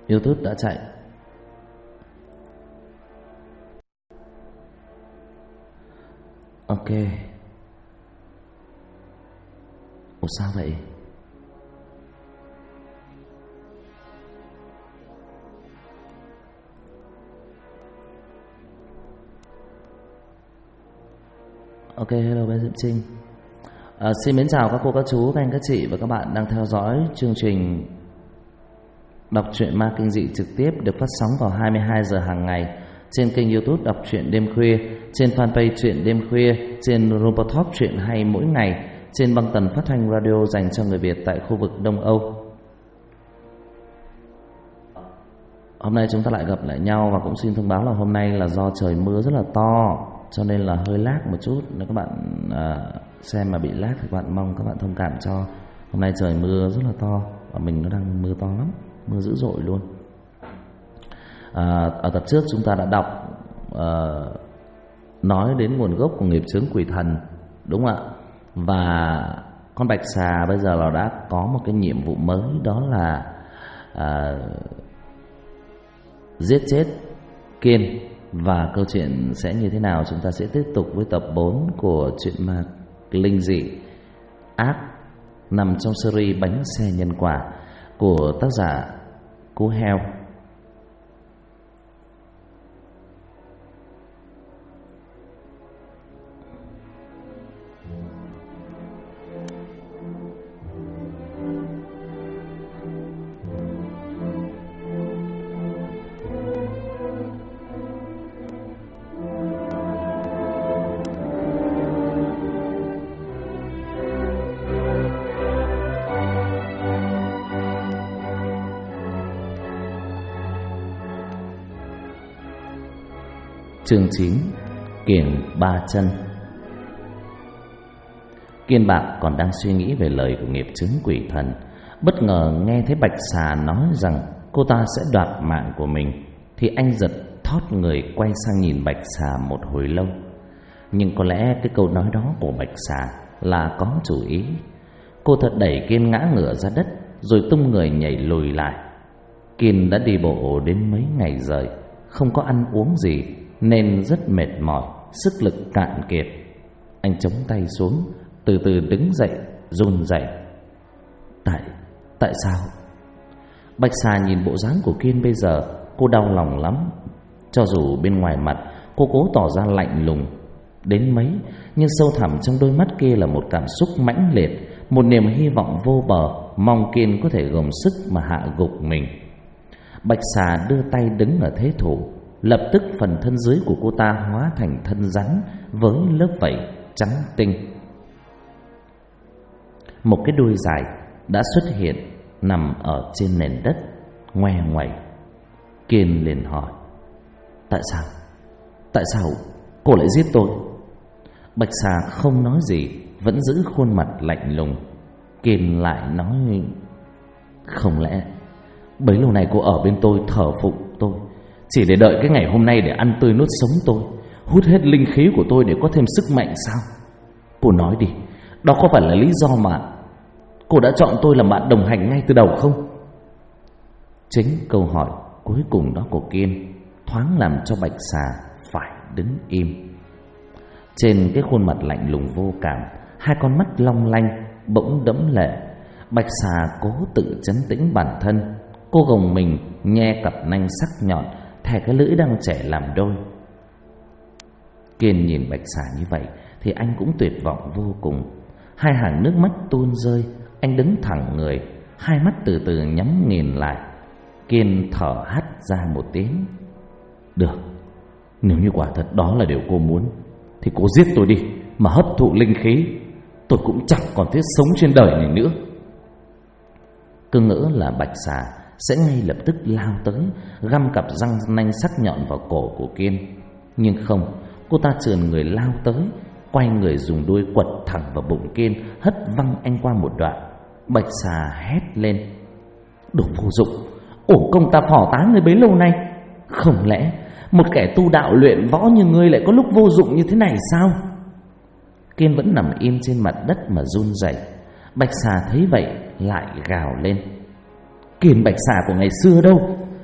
YouTube đã chạy. Ok. Ủa sao vậy? Ok, hello bé Diễm Trinh. Xin mến chào các cô, các chú, các anh, các chị và các bạn đang theo dõi chương trình đọc truyện ma kinh dị trực tiếp được phát sóng vào 22 giờ hàng ngày trên kênh YouTube Đọc truyện đêm khuya, trên fanpage Truyện đêm khuya, trên Robot Talk truyện hay mỗi ngày, trên băng tần phát thanh radio dành cho người Việt tại khu vực Đông Âu. Hôm nay chúng ta lại gặp lại nhau và cũng xin thông báo là hôm nay là do trời mưa rất là to cho nên là hơi lag một chút. Nếu các bạn xem mà bị lag thì các bạn mong các bạn thông cảm cho. Hôm nay trời mưa rất là to và mình nó đang mưa to lắm, mưa dữ dội luôn. Ở tập trước chúng ta đã đọc nói đến nguồn gốc của nghiệp chướng quỷ thần, đúng không ạ? Và con bạch xà bây giờ là đã có một cái nhiệm vụ mới, đó là giết chết Kiên. Và câu chuyện sẽ như thế nào chúng ta sẽ tiếp tục với tập 4 của truyện ma linh dị ác nằm trong series Bánh xe nhân quả của tác giả Cú Heo. Chương 9. Kiền ba chân. Kiên Bạc còn đang suy nghĩ về lời của nghiệp chướng quỷ thần, bất ngờ nghe thấy bạch xà nói rằng cô ta sẽ đoạt mạng của mình, thì anh giật thót người quay sang nhìn bạch xà một hồi lâu. Nhưng có lẽ cái câu nói đó của bạch xà là có chủ ý. Cô thật đẩy Kiên ngã ngửa ra đất rồi tung người nhảy lùi lại. Kiên đã đi bộ đến mấy ngày rồi, không có ăn uống gì nên rất mệt mỏi, sức lực cạn kiệt. Anh chống tay xuống, từ từ đứng dậy, run rẩy. Tại sao? Bạch xà nhìn bộ dáng của Kiên bây giờ, cô đau lòng lắm. Cho dù bên ngoài mặt cô cố tỏ ra lạnh lùng đến mấy, nhưng sâu thẳm trong đôi mắt kia là một cảm xúc mãnh liệt, một niềm hy vọng vô bờ, mong Kiên có thể gồng sức mà hạ gục mình. Bạch xà đưa tay đứng ở thế thủ. Lập tức phần thân dưới của cô ta hóa thành thân rắn với lớp vảy trắng tinh. Một cái đuôi dài đã xuất hiện nằm ở trên nền đất ngoe ngoẩy. Kiên liền hỏi: Tại sao cô lại giết tôi? Bạch xà không nói gì, vẫn giữ khuôn mặt lạnh lùng. Kiên lại nói: Không lẽ bấy lâu này cô ở bên tôi thờ phụng tôi, chỉ để đợi cái ngày hôm nay để ăn tươi nuốt sống tôi, hút hết linh khí của tôi để có thêm sức mạnh sao? Cô nói đi, đó có phải là lý do mà cô đã chọn tôi làm bạn đồng hành ngay từ đầu không? Chính câu hỏi cuối cùng đó của Kiên thoáng làm cho bạch xà phải đứng im. Trên cái khuôn mặt lạnh lùng vô cảm, hai con mắt long lanh bỗng đẫm lệ. Bạch xà cố tự trấn tĩnh bản thân. Cô gồng mình nhe cặp nanh sắc nhọn, thè cái lưỡi đang trẻ làm đôi. Kiên nhìn bạch xà như vậy thì anh cũng tuyệt vọng vô cùng. Hai hàng nước mắt tuôn rơi. Anh đứng thẳng người, hai mắt từ từ nhắm nghiền lại. Kiên thở hắt ra một tiếng: Được, nếu như quả thật đó là điều cô muốn thì cô giết tôi đi, mà hấp thụ linh khí. Tôi cũng chẳng còn thiết sống trên đời này nữa. Cứ ngỡ là bạch xà sẽ ngay lập tức lao tới, găm cặp răng nanh sắc nhọn vào cổ của Kiên. Nhưng không, cô ta trườn người lao tới, quay người dùng đuôi quật thẳng vào bụng Kiên, hất văng anh qua một đoạn. Bạch xà hét lên: Đồ vô dụng, ổ công ta phò tá người bấy lâu nay. Không lẽ một kẻ tu đạo luyện võ như ngươi lại có lúc vô dụng như thế này sao? Kiên vẫn nằm im trên mặt đất mà run rẩy. Bạch xà thấy vậy lại gào lên: Kiên bạch xà của ngày xưa đâu?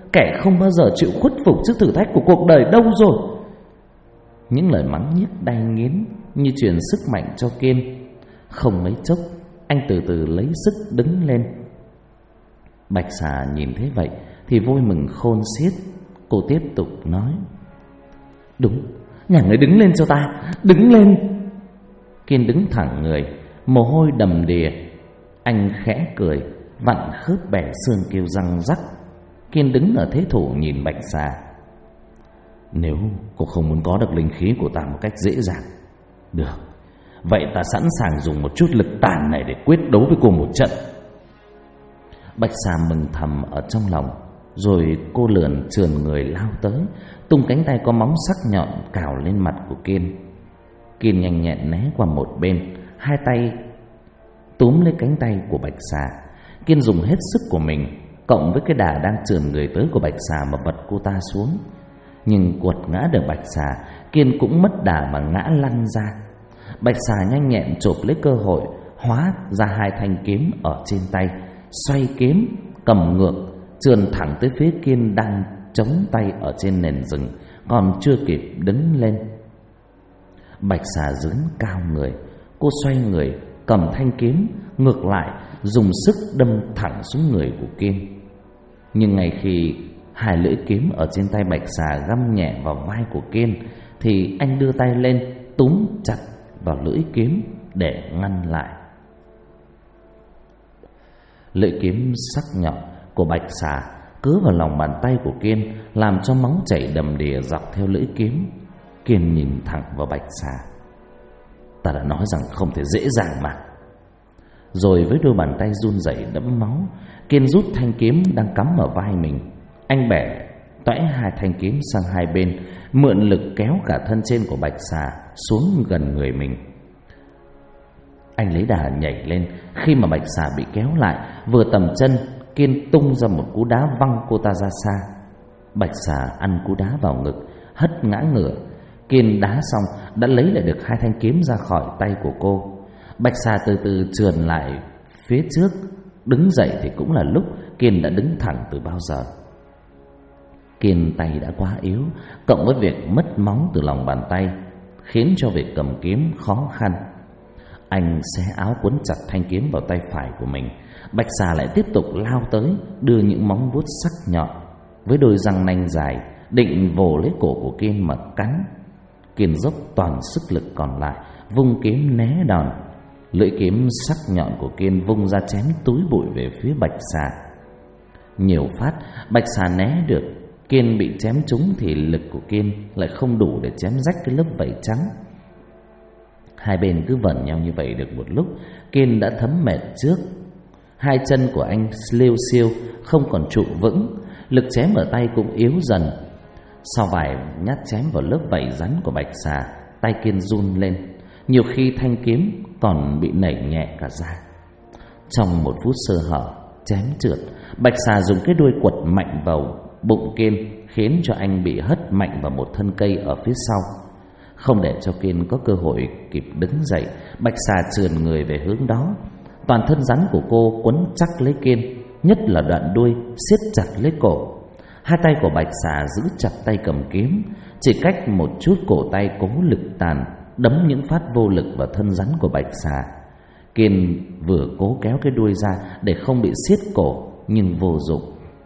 kẻ không bao giờ chịu khuất phục trước thử thách của cuộc đời đâu rồi. Những lời mắng nhiếc đay nghiến như truyền sức mạnh cho Kiên. Không mấy chốc, anh từ từ lấy sức đứng lên. Bạch Xà nhìn thấy vậy thì vui mừng khôn xiết. Cô tiếp tục nói: đúng, nhà người đứng lên cho ta, đứng lên. Kiên đứng thẳng người, mồ hôi đầm đìa. Anh khẽ cười, vặn khớp bẻ xương kêu răng rắc. Kiên đứng ở thế thủ nhìn Bạch Xà: nếu cô không muốn có được linh khí của ta một cách dễ dàng, được, vậy ta sẵn sàng dùng một chút lực tàn này để quyết đấu với cô một trận. Bạch Xà mừng thầm ở trong lòng. Rồi cô lượn trườn người lao tới, tung cánh tay có móng sắc nhọn cào lên mặt của Kiên. Kiên nhanh nhẹn né qua một bên, hai tay túm lấy cánh tay của Bạch Xà. Kiên dùng hết sức của mình, cộng với cái đà đang trườn người tới của Bạch Xà mà vật cô ta xuống. Nhưng quật ngã được Bạch Xà, Kiên cũng mất đà mà ngã lăn ra. Bạch Xà nhanh nhẹn chộp lấy cơ hội, hóa ra hai thanh kiếm ở trên tay, xoay kiếm cầm ngược, trườn thẳng tới phía Kiên đang chống tay ở trên nền rừng, còn chưa kịp đứng lên. Bạch Xà đứng cao người, cô xoay người cầm thanh kiếm ngược lại, dùng sức đâm thẳng xuống người của Kiên. Nhưng ngay khi hai lưỡi kiếm ở trên tay Bạch Xà găm nhẹ vào vai của Kiên thì anh đưa tay lên túm chặt vào lưỡi kiếm để ngăn lại. Lưỡi kiếm sắc nhọn của Bạch Xà cứa vào lòng bàn tay của Kiên, làm cho máu chảy đầm đìa dọc theo lưỡi kiếm. Kiên nhìn thẳng vào Bạch Xà: ta đã nói rằng không thể dễ dàng mà. Rồi với đôi bàn tay run rẩy đẫm máu, Kiên rút thanh kiếm đang cắm ở vai mình. Anh bẻ toẽ hai thanh kiếm sang hai bên, mượn lực kéo cả thân trên của Bạch Xà xuống gần người mình. Anh lấy đà nhảy lên. Khi mà Bạch Xà bị kéo lại, vừa tầm chân, Kiên tung ra một cú đá văng cô ta ra xa. Bạch Xà ăn cú đá vào ngực, hất ngã ngửa. Kiên đá xong đã lấy lại được hai thanh kiếm ra khỏi tay của cô. Bạch Xà từ từ trườn lại phía trước. Đứng dậy thì cũng là lúc Kiên đã đứng thẳng từ bao giờ. Kiên tay đã quá yếu, cộng với việc mất máu từ lòng bàn tay, khiến cho việc cầm kiếm khó khăn. Anh xé áo quấn chặt thanh kiếm vào tay phải của mình. Bạch Xà lại tiếp tục lao tới, đưa những móng vuốt sắc nhọn với đôi răng nanh dài định vồ lấy cổ của Kiên mà cắn. Kiên dốc toàn sức lực còn lại, vung kiếm né đòn. Lưỡi kiếm sắc nhọn của Kiên vung ra chém túi bụi về phía Bạch Xà. Nhiều phát Bạch Xà né được. Kiên bị chém trúng thì lực của Kiên lại không đủ để chém rách cái lớp vảy trắng. Hai bên cứ vẩn nhau như vậy được một lúc, Kiên đã thấm mệt trước. Hai chân của anh liêu xiêu, không còn trụ vững, lực chém ở tay cũng yếu dần. Sau vài nhát chém vào lớp vảy rắn của Bạch Xà, tay Kiên run lên, nhiều khi thanh kiếm còn bị nảy nhẹ cả ra. Trong một phút sơ hở, chém trượt, Bạch Xà dùng cái đuôi quật mạnh vào bụng Kiên, khiến cho anh bị hất mạnh vào một thân cây ở phía sau. Không để cho Kiên có cơ hội kịp đứng dậy, Bạch Xà trườn người về hướng đó. Toàn thân rắn của cô quấn chắc lấy Kiên, nhất là đoạn đuôi siết chặt lấy cổ. Hai tay của Bạch Xà giữ chặt tay cầm kiếm, chỉ cách một chút cổ tay cố lực tàn đấm những phát vô lực vào thân rắn của Bạch Xà. Kiên vừa cố kéo cái đuôi ra để không bị siết cổ, nhưng vô dụng.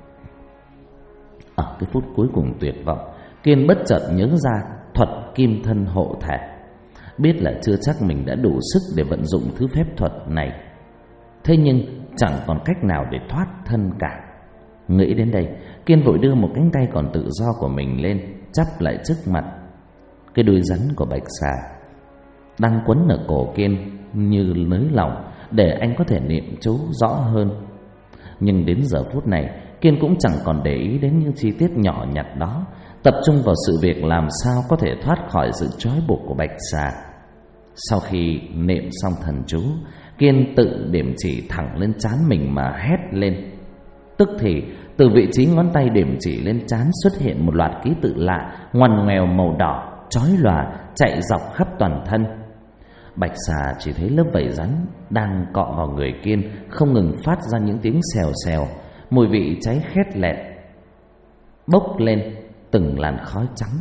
Ở cái phút cuối cùng tuyệt vọng, Kiên bất chợt nhớ ra thuật kim thân hộ thể. Biết là chưa chắc mình đã đủ sức để vận dụng thứ phép thuật này, thế nhưng chẳng còn cách nào để thoát thân cả. Nghĩ đến đây, Kiên vội đưa một cánh tay còn tự do của mình lên, chắp lại trước mặt. Cái đuôi rắn của Bạch Xà đang quấn ở cổ Kiên như nới lỏng để anh có thể niệm chú rõ hơn. Nhưng đến giờ phút này, Kiên cũng chẳng còn để ý đến những chi tiết nhỏ nhặt đó, tập trung vào sự việc làm sao có thể thoát khỏi sự trói buộc của Bạch Xà. Sau khi niệm xong thần chú, Kiên tự điểm chỉ thẳng lên trán mình mà hét lên. Tức thì từ vị trí ngón tay điểm chỉ lên trán xuất hiện một loạt ký tự lạ, ngoằn ngoèo màu đỏ, chói lòa chạy dọc khắp toàn thân. Bạch Xà chỉ thấy lớp vảy rắn đang cọ vào người Kiên không ngừng phát ra những tiếng xèo xèo, mùi vị cháy khét lẹt. bốc lên từng làn khói trắng.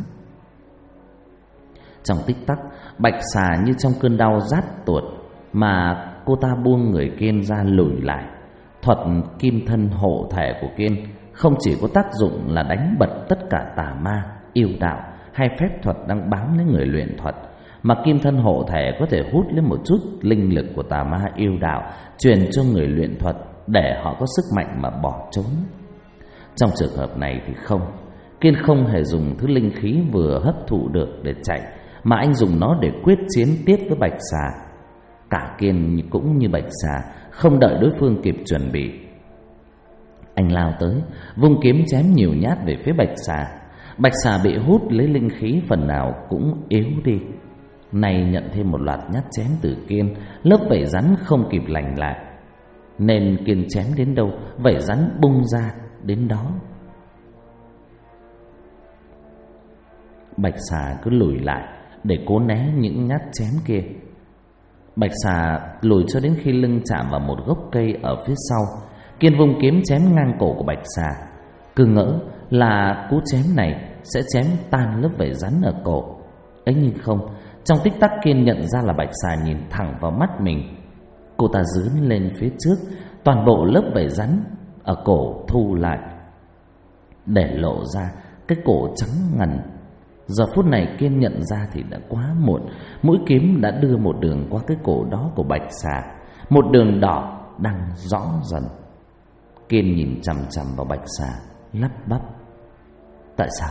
Trong tích tắc, Bạch Xà như trong cơn đau rát tuột mà cô ta buông người Kiên ra lùi lại. Thuật kim thân hộ thể của Kiên không chỉ có tác dụng là đánh bật tất cả tà ma, yêu đạo hay phép thuật đang bám lấy người luyện thuật, mà kim thân hộ thể có thể hút lấy một chút linh lực của tà ma yêu đạo, truyền cho người luyện thuật để họ có sức mạnh mà bỏ trốn. Trong trường hợp này thì không, Kiên không hề dùng thứ linh khí vừa hấp thụ được để chạy, mà anh dùng nó để quyết chiến tiếp với Bạch Xà. Cả Kiên cũng như Bạch Xà, không đợi đối phương kịp chuẩn bị, anh lao tới, vung kiếm chém nhiều nhát về phía Bạch Xà. Bạch Xà bị hút lấy linh khí phần nào cũng yếu đi. Nay nhận thêm một loạt nhát chém từ Kiên, lớp vảy rắn không kịp lành lại, nên Kiên chém đến đâu vảy rắn bung ra đến đó. Bạch Xà cứ lùi lại để cố né những nhát chém kia. Bạch Xà lùi cho đến khi lưng chạm vào một gốc cây ở phía sau. Kiên vung kiếm chém ngang cổ của Bạch Xà, cứ ngỡ là cú chém này sẽ chém tan lớp vảy rắn ở cổ ấy, nhưng không. Trong tích tắc Kiên nhận ra là Bạch Xà nhìn thẳng vào mắt mình. Cô ta dướn lên phía trước, toàn bộ lớp vảy rắn ở cổ thu lại, để lộ ra cái cổ trắng ngần. Giờ phút này Kiên nhận ra thì đã quá muộn. Mũi kiếm đã đưa một đường qua cái cổ đó của Bạch Xà, một đường đỏ đang rõ dần. Kiên nhìn chằm chằm vào Bạch Xà, lắp bắp: Tại sao?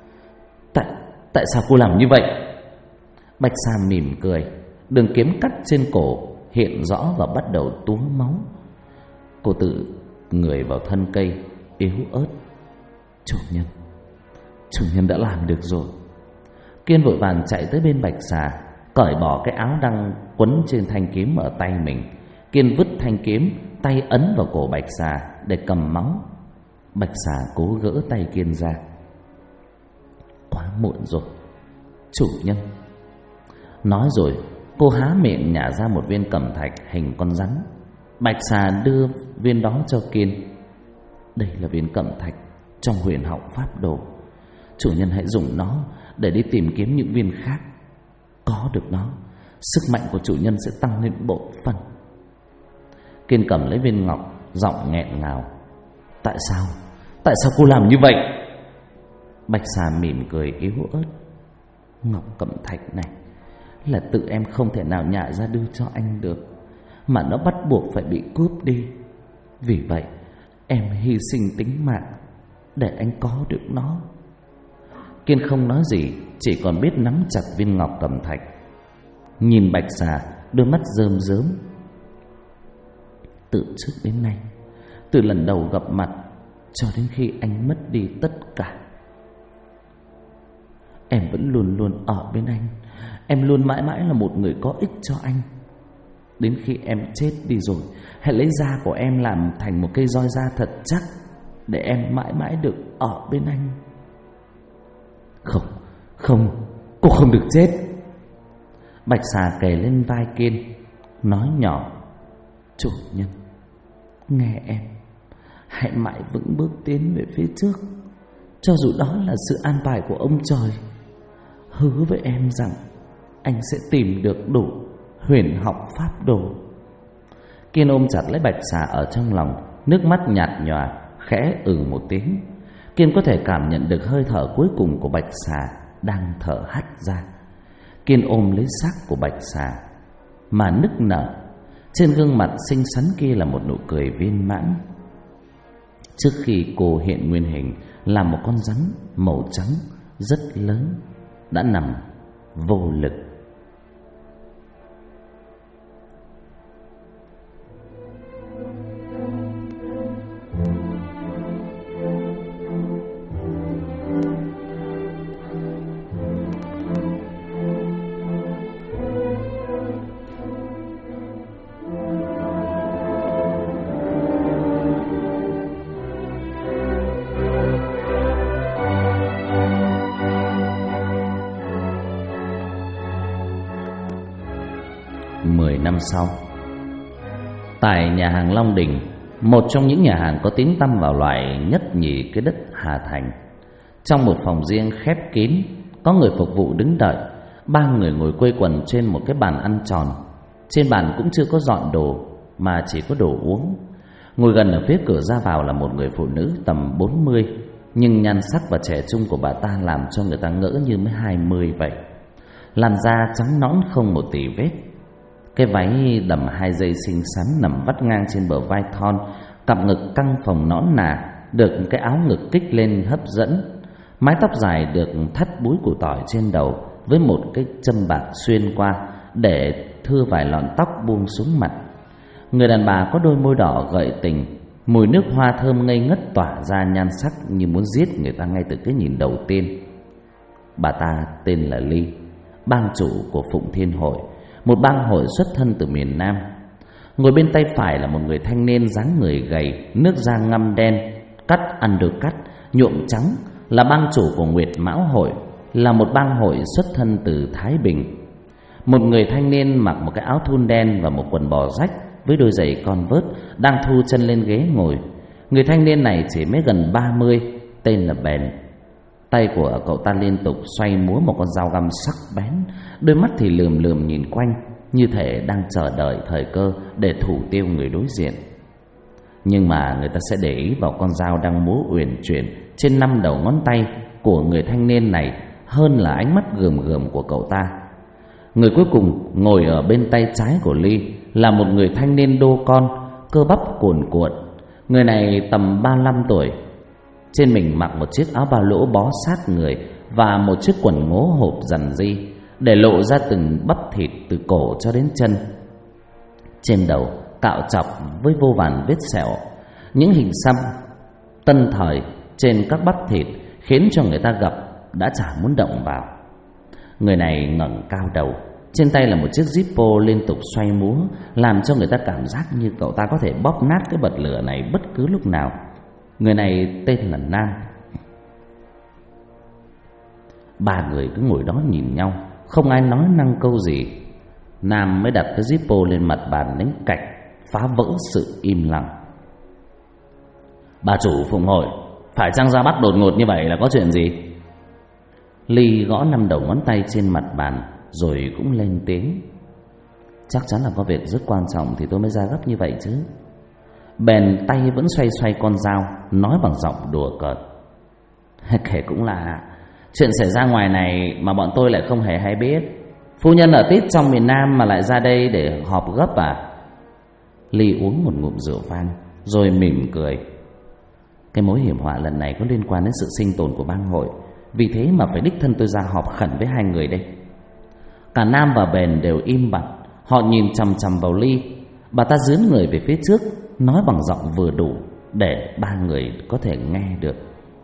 Tại sao cô làm như vậy? Bạch Xà mỉm cười, đường kiếm cắt trên cổ hiện rõ và bắt đầu túa máu. Cô tự người vào thân cây, yếu ớt: Chủ nhân đã làm được rồi. Kiên vội vàng chạy tới bên Bạch Xà, cởi bỏ cái áo đang quấn trên thanh kiếm ở tay mình. Kiên vứt thanh kiếm, tay ấn vào cổ Bạch Xà để cầm máu. Bạch Xà cố gỡ tay Kiên ra: Quá muộn rồi, chủ nhân. Nói rồi cô há miệng nhả ra một viên cẩm thạch hình con rắn. Bạch Xà đưa viên đó cho Kiên: Đây là viên cẩm thạch trong huyền học pháp đồ, chủ nhân hãy dùng nó để đi tìm kiếm những viên khác. Có được nó, sức mạnh của chủ nhân sẽ tăng lên bội phần. Kiên cầm lấy viên ngọc, giọng nghẹn ngào: Tại sao cô làm như vậy? Bạch Xà mỉm cười yếu ớt: Ngọc cẩm thạch này là tự em không thể nào nhả ra đưa cho anh được, mà nó bắt buộc phải bị cướp đi. Vì vậy em hy sinh tính mạng để anh có được nó. Kiên không nói gì, chỉ còn biết nắm chặt viên ngọc cẩm thạch, nhìn Bạch Xà, đôi mắt rơm rớm: Từ trước đến nay, từ lần đầu gặp mặt cho đến khi anh mất đi tất cả, em vẫn luôn luôn ở bên anh. Em luôn mãi mãi là một người có ích cho anh. Đến khi em chết đi rồi, hãy lấy da của em làm thành một cây roi da thật chắc, để em mãi mãi được ở bên anh. Không, cô không được chết. Bạch Xà kề lên vai Kiên, nói nhỏ: Chủ nhân, nghe em, hãy mãi vững bước tiến về phía trước, cho dù đó là sự an bài của ông trời. Hứa với em rằng anh sẽ tìm được đủ huyền học pháp đồ. Kiên ôm chặt lấy Bạch Xà ở trong lòng, nước mắt nhạt nhòa, khẽ một tiếng. Kiên có thể cảm nhận được hơi thở cuối cùng của Bạch Xà đang thở hắt ra. Kiên ôm lấy xác của Bạch Xà mà nức nở. Trên gương mặt xinh xắn kia là một nụ cười viên mãn. Trước khi cô hiện nguyên hình là một con rắn màu trắng rất lớn, đã nằm vô lực. Năm sau, tại nhà hàng Long Đình, một trong những nhà hàng có tiếng tăm vào loại nhất nhì cái đất Hà Thành, Trong một phòng riêng khép kín, có người phục vụ đứng đợi. 3 người ngồi quây quần trên một cái bàn ăn tròn. Trên bàn cũng chưa có dọn đồ, mà chỉ có đồ uống. Ngồi gần ở phía cửa ra vào là một người phụ nữ tầm 40, nhưng nhan sắc và trẻ trung của bà ta làm cho người ta ngỡ như mới 20 vậy. Làn da trắng nõn không một tì vết. Cái váy đầm 2 dây xinh xắn nằm vắt ngang trên bờ vai thon, cặp ngực căng phồng nõn nà, được cái áo ngực kích lên hấp dẫn. Mái tóc dài được thắt búi củ tỏi trên đầu, với một cái châm bạc xuyên qua để thưa vài lọn tóc buông xuống mặt. Người đàn bà có đôi môi đỏ gợi tình, mùi nước hoa thơm ngây ngất tỏa ra, nhan sắc như muốn giết người ta ngay từ cái nhìn đầu tiên. Bà ta tên là Ly, bang chủ của Phụng Thiên Hội, một bang hội xuất thân từ miền Nam. Ngồi bên tay phải là một người thanh niên dáng người gầy, nước da ngăm đen, cắt undercut, nhuộm trắng, là bang chủ của Nguyệt Mão Hội, là một bang hội xuất thân từ Thái Bình. Một người thanh niên mặc một cái áo thun đen và một quần bò rách với đôi giày Converse đang thu chân lên ghế ngồi. Người thanh niên này chỉ mới gần 30, tên là Bèn. Tay của cậu ta liên tục xoay múa một con dao găm sắc bén, đôi mắt thì lườm lườm nhìn quanh, như thể đang chờ đợi thời cơ để thủ tiêu người đối diện. Nhưng mà người ta sẽ để ý vào con dao đang múa uyển chuyển trên 5 đầu ngón tay của người thanh niên này hơn là ánh mắt gườm gườm của cậu ta. Người cuối cùng ngồi ở bên tay trái của Ly là một người thanh niên đô con, cơ bắp cuồn cuộn. Người này tầm 35 tuổi. Trên mình mặc một chiếc áo ba lỗ bó sát người và một chiếc quần ngố hộp rằn ri, để lộ ra từng bắp thịt từ cổ cho đến chân. Trên đầu cạo chọc với vô vàn vết sẹo, những hình xăm tân thời trên các bắp thịt khiến cho người ta gặp đã chả muốn động vào. Người này ngẩng cao đầu, trên tay là một chiếc Zippo liên tục xoay múa, làm cho người ta cảm giác như cậu ta có thể bóp nát cái bật lửa này bất cứ lúc nào. Người này tên là Nam. 3 người cứ ngồi đó nhìn nhau, không ai nói năng câu gì. Nam mới đặt cái Zippo lên mặt bàn đánh cạch, phá vỡ sự im lặng. Bà chủ Phụng Hội, phải chăng ra bắt đột ngột như vậy là có chuyện gì? Ly gõ 5 đầu ngón tay trên mặt bàn rồi cũng lên tiếng. Chắc chắn là có việc rất quan trọng thì tôi mới ra gấp như vậy chứ. Bèn tay vẫn xoay xoay con dao, nói bằng giọng đùa cợt. Kể cũng là chuyện xảy ra ngoài này mà bọn tôi lại không hề hay biết. Phu nhân ở tít trong miền Nam mà lại ra đây để họp gấp à? Ly uống một ngụm rượu vang rồi mỉm cười. Cái mối hiểm họa lần này có liên quan đến sự sinh tồn của bang hội, vì thế mà phải đích thân tôi ra họp khẩn với 2 người đây. Cả Nam và Bèn đều im bặt, họ nhìn chằm chằm vào Ly. Bà ta dướn người về phía trước, nói bằng giọng vừa đủ để 3 người có thể nghe được.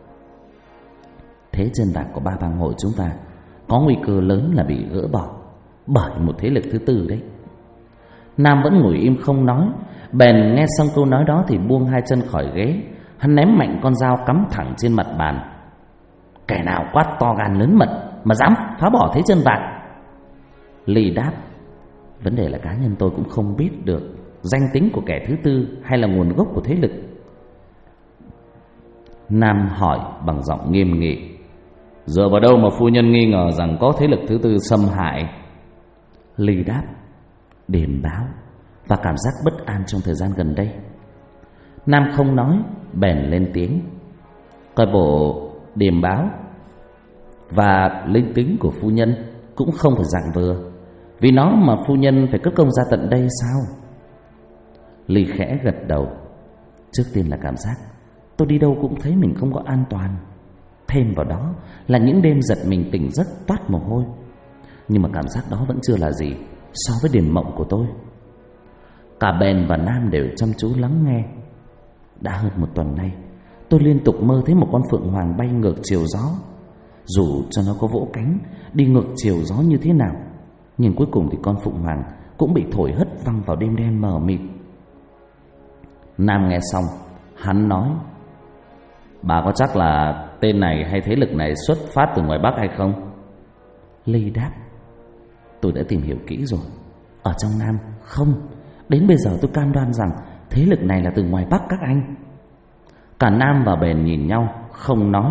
Thế chân vạc của 3 bang hội chúng ta có nguy cơ lớn là bị gỡ bỏ bởi một thế lực thứ tư đấy. Nam vẫn ngồi im không nói. Bèn nghe xong câu nói đó thì buông 2 chân khỏi ghế. Hắn ném mạnh con dao cắm thẳng trên mặt bàn. Kẻ nào quát to gan lớn mật mà dám phá bỏ thế chân vạc? Ly đáp. Vấn đề là cá nhân tôi cũng không biết được danh tính của kẻ thứ tư hay là nguồn gốc của thế lực. Nam hỏi bằng giọng nghiêm nghị. Dựa vào đâu mà phu nhân nghi ngờ rằng có thế lực thứ tư xâm hại? Ly đáp. Điềm báo và cảm giác bất an trong thời gian gần đây. Nam không nói, bèn lên tiếng. Coi bộ điềm báo và linh tính của phu nhân cũng không phải dạng vừa, vì nó mà phu nhân phải cất công ra tận đây sao? Ly khẽ gật đầu. Trước tiên là cảm giác tôi đi đâu cũng thấy mình không có an toàn. Thêm vào đó là những đêm giật mình tỉnh giấc toát mồ hôi. Nhưng mà cảm giác đó vẫn chưa là gì so với điểm mộng của tôi. Cả Bèn và Nam đều chăm chú lắng nghe. Đã hơn 1 tuần nay, tôi liên tục mơ thấy một con phượng hoàng bay ngược chiều gió. Dù cho nó có vỗ cánh đi ngược chiều gió như thế nào, nhưng cuối cùng thì con phượng hoàng cũng bị thổi hất văng vào đêm đen mờ mịt. Nam nghe xong, hắn nói. Bà có chắc là tên này hay thế lực này xuất phát từ ngoài Bắc hay không? Ly đáp. Tôi đã tìm hiểu kỹ rồi. Ở trong Nam không. Đến bây giờ tôi cam đoan rằng thế lực này là từ ngoài Bắc các anh. Cả Nam và Bèn nhìn nhau không nói.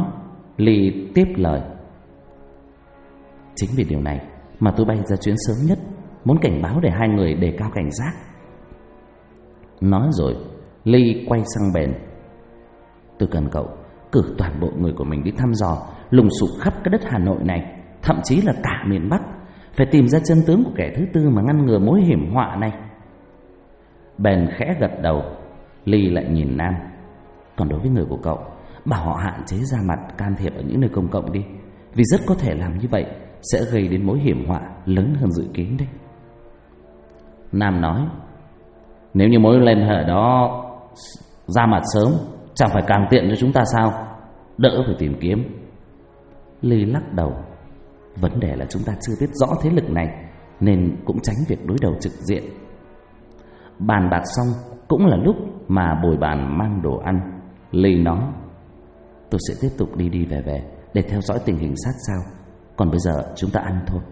Ly tiếp lời: chính vì điều này mà tôi bay ra chuyến sớm nhất, muốn cảnh báo để hai người đề cao cảnh giác. Nói rồi Ly quay sang Bền: tôi cần cậu cử toàn bộ người của mình đi thăm dò, lùng sục khắp cái đất Hà Nội này, thậm chí là cả miền Bắc, phải tìm ra chân tướng của kẻ thứ tư mà ngăn ngừa mối hiểm họa này. Bền khẽ gật đầu. Ly lại nhìn Nam: còn đối với người của cậu, bảo họ hạn chế ra mặt can thiệp ở những nơi công cộng đi, vì rất có thể làm như vậy sẽ gây đến mối hiểm họa lớn hơn dự kiến đấy. Nam nói: nếu như mối liên hệ đó ra mặt sớm, chẳng phải càng tiện cho chúng ta sao, đỡ phải tìm kiếm. Ly lắc đầu: vấn đề là chúng ta chưa biết rõ thế lực này, nên cũng tránh việc đối đầu trực diện. Bàn bạc xong cũng là lúc mà bồi bàn mang đồ ăn. Ly nói: tôi sẽ tiếp tục đi về để theo dõi tình hình sát sao, còn bây giờ chúng ta ăn thôi.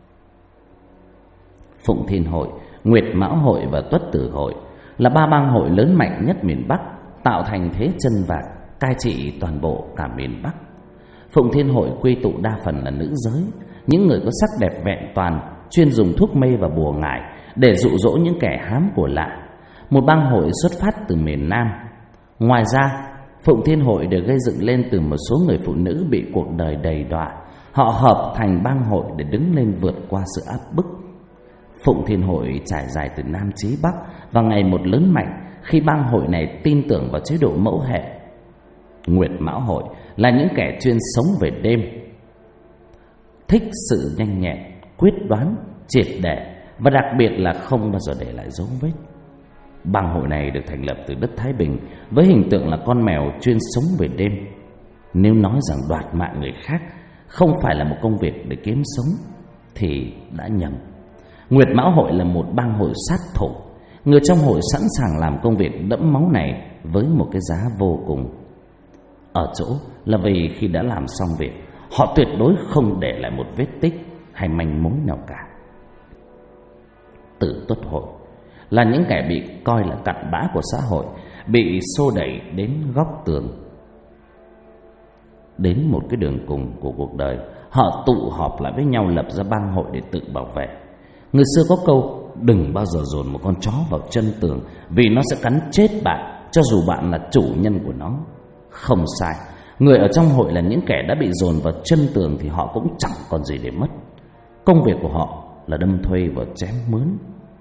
Phụng Thiên Hội, Nguyệt Mão Hội và Tuất Tử Hội là ba bang hội lớn mạnh nhất miền Bắc, tạo thành thế chân vạc cai trị toàn bộ cả miền Bắc. Phụng Thiên Hội quy tụ đa phần là nữ giới, những người có sắc đẹp vẹn toàn, chuyên dùng thuốc mê và bùa ngải để dụ dỗ những kẻ hám của lạ. Một bang hội xuất phát từ miền Nam. Ngoài ra, Phụng Thiên Hội được gây dựng lên từ một số người phụ nữ bị cuộc đời đầy đọa. Họ hợp thành bang hội để đứng lên vượt qua sự áp bức. Phụng Thiên Hội trải dài từ Nam chí Bắc và ngày một lớn mạnh khi bang hội này tin tưởng vào chế độ mẫu hệ. Nguyệt Mão Hội là những kẻ chuyên sống về đêm, thích sự nhanh nhẹn, quyết đoán, triệt để và đặc biệt là không bao giờ để lại dấu vết. Bang hội này được thành lập từ đất Thái Bình với hình tượng là con mèo chuyên sống về đêm. Nếu nói rằng đoạt mạng người khác không phải là một công việc để kiếm sống thì đã nhầm. Nguyệt Mão Hội là một bang hội sát thủ. Người trong hội sẵn sàng làm công việc đẫm máu này với một cái giá vô cùng. Ở chỗ là vì khi đã làm xong việc, họ tuyệt đối không để lại một vết tích hay manh mối nào cả. Tử Tuất Hội là những kẻ bị coi là cặn bã của xã hội, bị xô đẩy đến góc tường, đến một cái đường cùng của cuộc đời. Họ tụ họp lại với nhau lập ra bang hội để tự bảo vệ. Người xưa có câu: đừng bao giờ dồn một con chó vào chân tường, vì nó sẽ cắn chết bạn, cho dù bạn là chủ nhân của nó. Không sai, người ở trong hội là những kẻ đã bị dồn vào chân tường thì họ cũng chẳng còn gì để mất. Công việc của họ là đâm thuê và chém mướn.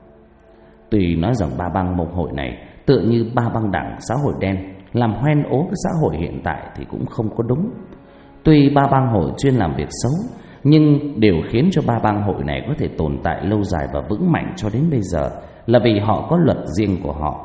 Tuy nói rằng ba bang mông hội này tựa như ba băng đảng xã hội đen làm hoen ố cái xã hội hiện tại thì cũng không có đúng. Tuy ba bang hội chuyên làm việc xấu, nhưng điều khiến cho ba bang hội này có thể tồn tại lâu dài và vững mạnh cho đến bây giờ là vì họ có luật riêng của họ.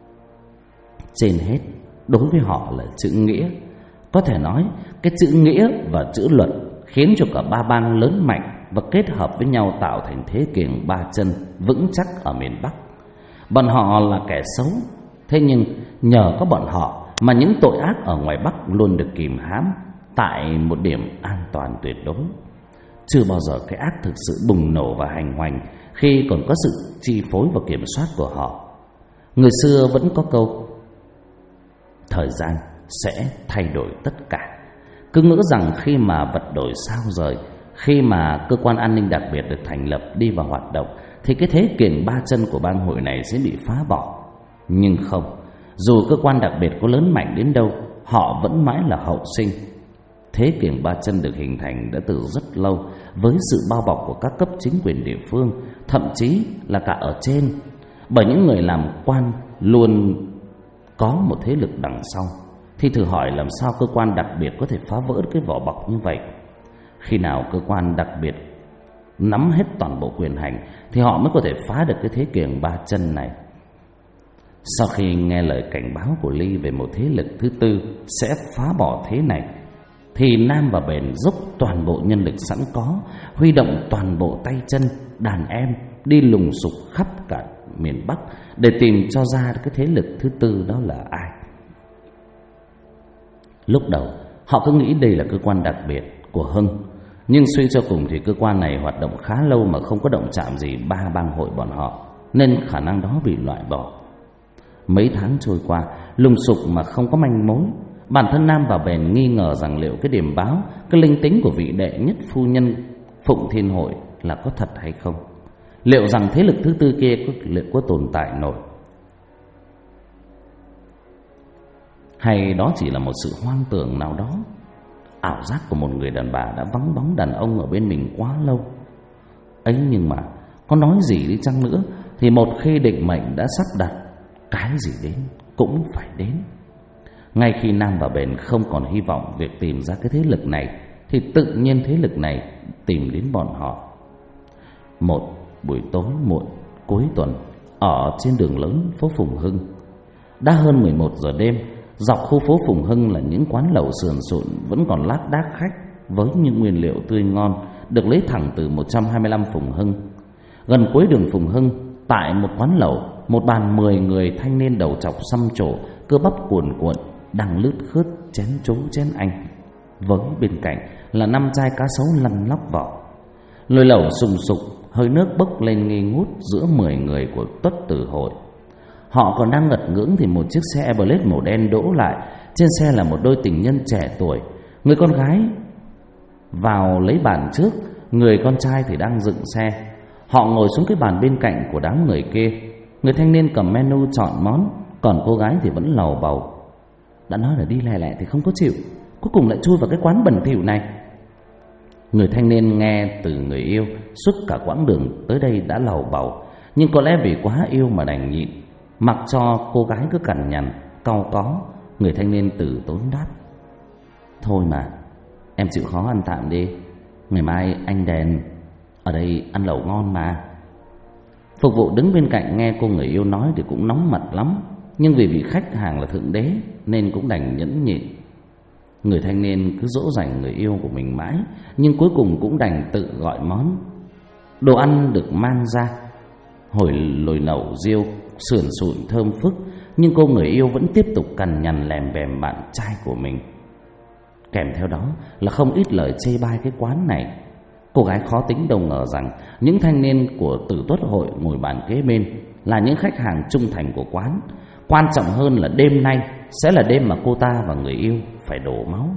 Trên hết, đối với họ là chữ nghĩa. Có thể nói cái chữ nghĩa và chữ luật khiến cho cả ba bang lớn mạnh và kết hợp với nhau tạo thành thế kiềng ba chân vững chắc ở miền Bắc. Bọn họ là kẻ xấu, thế nhưng nhờ có bọn họ mà những tội ác ở ngoài Bắc luôn được kìm hãm tại một điểm an toàn tuyệt đối. Chưa bao giờ cái ác thực sự bùng nổ và hành hoành khi còn có sự chi phối và kiểm soát của họ. Người xưa vẫn có câu: thời gian sẽ thay đổi tất cả. Cứ ngỡ rằng khi mà vật đổi sao rời, khi mà cơ quan an ninh đặc biệt được thành lập đi vào hoạt động thì cái thế kiềng ba chân của bang hội này sẽ bị phá bỏ. Nhưng không, dù cơ quan đặc biệt có lớn mạnh đến đâu, họ vẫn mãi là hậu sinh. Thế kiềng ba chân được hình thành đã từ rất lâu với sự bao bọc của các cấp chính quyền địa phương, thậm chí là cả ở trên, bởi những người làm quan luôn có một thế lực đằng sau. Thì thử hỏi làm sao cơ quan đặc biệt có thể phá vỡ cái vỏ bọc như vậy? Khi nào cơ quan đặc biệt nắm hết toàn bộ quyền hành thì họ mới có thể phá được cái thế kiềng ba chân này. Sau khi nghe lời cảnh báo của Ly về một thế lực thứ tư sẽ phá bỏ thế này, thì Nam và Bền dốc toàn bộ nhân lực sẵn có, huy động toàn bộ tay chân, đàn em đi lùng sục khắp cả miền Bắc để tìm cho ra cái thế lực thứ tư đó là ai. Lúc đầu họ cứ nghĩ đây là cơ quan đặc biệt của Hưng, nhưng suy cho cùng thì cơ quan này hoạt động khá lâu mà không có động chạm gì ba bang hội bọn họ, nên khả năng đó bị loại bỏ. Mấy tháng trôi qua, lùng sục mà không có manh mối. Bản thân Nam và Bền nghi ngờ rằng liệu cái điềm báo, cái linh tính của vị đệ nhất phu nhân Phụng Thiên Hội là có thật hay không. Liệu rằng thế lực thứ tư kia liệu có tồn tại nổi, hay đó chỉ là một sự hoang tưởng nào đó, ảo giác của một người đàn bà đã vắng bóng đàn ông ở bên mình quá lâu. Ấy nhưng mà có nói gì đi chăng nữa thì một khi định mệnh đã sắp đặt, cái gì đến cũng phải đến. Ngay khi Nam và Bền không còn hy vọng việc tìm ra cái thế lực này, thì tự nhiên thế lực này tìm đến bọn họ. Một buổi tối muộn cuối tuần, ở trên đường lớn phố Phùng Hưng, đã hơn 11 giờ đêm. Dọc khu phố Phùng Hưng là những quán lẩu sườn sụn vẫn còn lác đác khách với những nguyên liệu tươi ngon được lấy thẳng từ 125 Phùng Hưng. Gần cuối đường Phùng Hưng, tại một quán lẩu, một bàn 10 người thanh niên đầu trọc xăm trổ, cơ bắp cuồn cuộn đang lướt khướt chén chú chén anh, với bên cạnh là 5 chai cá sấu lăn lóc vỏ. Nồi lẩu sùng sục, hơi nước bốc lên nghi ngút giữa 10 người của Tuất Tử Hội. Họ còn đang ngật ngưỡng thì một chiếc xe Airblade màu đen đỗ lại. Trên xe là một đôi tình nhân trẻ tuổi. Người con gái vào lấy bàn trước, người con trai thì đang dựng xe. Họ ngồi xuống cái bàn bên cạnh của đám người kia. Người thanh niên cầm menu chọn món, còn cô gái thì vẫn lầu bầu. Đã nói là đi lẹ lẹ thì không có chịu, cuối cùng lại chui vào cái quán bẩn thỉu này. Người thanh niên nghe từ người yêu suốt cả quãng đường tới đây đã lầu bầu, nhưng có lẽ vì quá yêu mà đành nhịn, mặc cho cô gái cứ cằn nhằn cau có. Người thanh niên từ tốn đáp: thôi mà, em chịu khó ăn tạm đi, ngày mai anh đèn, ở đây ăn lẩu ngon mà. Phục vụ đứng bên cạnh nghe cô người yêu nói thì cũng nóng mặt lắm, nhưng vì vị khách hàng là thượng đế nên cũng đành nhẫn nhịn. Người thanh niên cứ dỗ dành người yêu của mình mãi, nhưng cuối cùng cũng đành tự gọi món. Đồ ăn được mang ra, hồi lồi lẩu riêu sườn sụn thơm phức, nhưng cô người yêu vẫn tiếp tục cằn nhằn lèm bèm bạn trai của mình. Kèm theo đó là không ít lời chê bai cái quán này. Cô gái khó tính đâu ngờ rằng những thanh niên của Tử Tuất Hội ngồi bàn kế bên là những khách hàng trung thành của quán. Quan trọng hơn là đêm nay sẽ là đêm mà cô ta và người yêu phải đổ máu.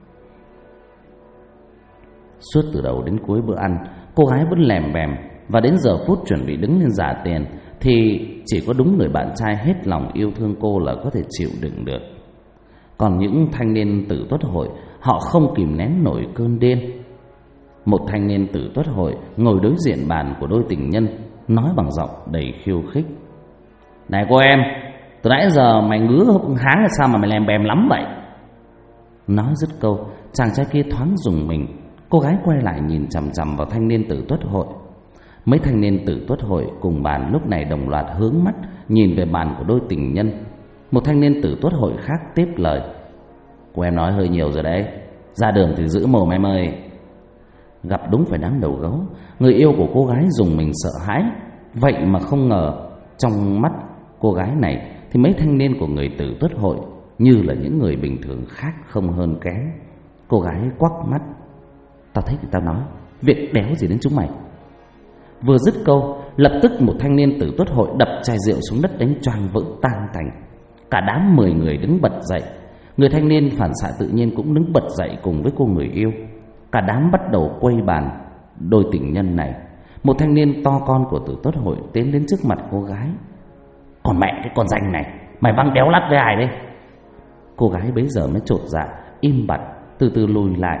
Suốt từ đầu đến cuối bữa ăn, cô gái vẫn lèm bèm, và đến giờ phút chuẩn bị đứng lên trả tiền thì chỉ có đúng người bạn trai hết lòng yêu thương cô là có thể chịu đựng được. Còn những thanh niên Tử Tuất Hội, họ không kìm nén nổi cơn điên. Một thanh niên Tử Tuất Hội ngồi đối diện bàn của đôi tình nhân, nói bằng giọng đầy khiêu khích: này cô em, từ nãy giờ mày ngứa háng là sao mà mày lèm bèm lắm vậy? Nói dứt câu, chàng trai kia thoáng rùng mình. Cô gái quay lại nhìn chằm chằm vào thanh niên Tử Tuất Hội. Mấy thanh niên Tử Tuất Hội cùng bàn lúc này đồng loạt hướng mắt nhìn về bàn của đôi tình nhân. Một thanh niên Tử Tuất Hội khác tiếp lời: cô em nói hơi nhiều rồi đấy, ra đường thì giữ mồm em ơi. Gặp đúng phải đám đầu gấu, người yêu của cô gái dùng mình sợ hãi. Vậy mà không ngờ trong mắt cô gái này thì mấy thanh niên của người Tử Tuất Hội như là những người bình thường khác không hơn kém. Cô gái quắc mắt: tao thấy thì tao nói, việc đéo gì đến chúng mày. Vừa dứt câu, lập tức một thanh niên Tử Tuất Hội đập chai rượu xuống đất đánh choàng vỡ tan tành. Cả đám 10 người đứng bật dậy. Người thanh niên phản xạ tự nhiên cũng đứng bật dậy cùng với cô người yêu. Cả đám bắt đầu quay bàn đôi tình nhân này. Một thanh niên to con của Tử Tuất Hội tiến đến trước mặt cô gái: còn mẹ cái con danh này, mày văng đéo lắt với ai đấy? Cô gái bấy giờ mới chột dạ, im bặt, từ từ lùi lại.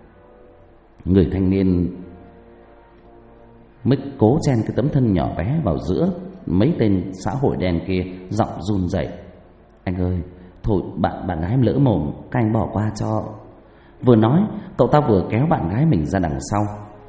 Người thanh niên mới cố chen cái tấm thân nhỏ bé vào giữa mấy tên xã hội đen kia, giọng run rẩy: anh ơi, thôi bạn gái em lỡ mồm, các anh bỏ qua cho. Vừa nói, cậu ta vừa kéo bạn gái mình ra đằng sau.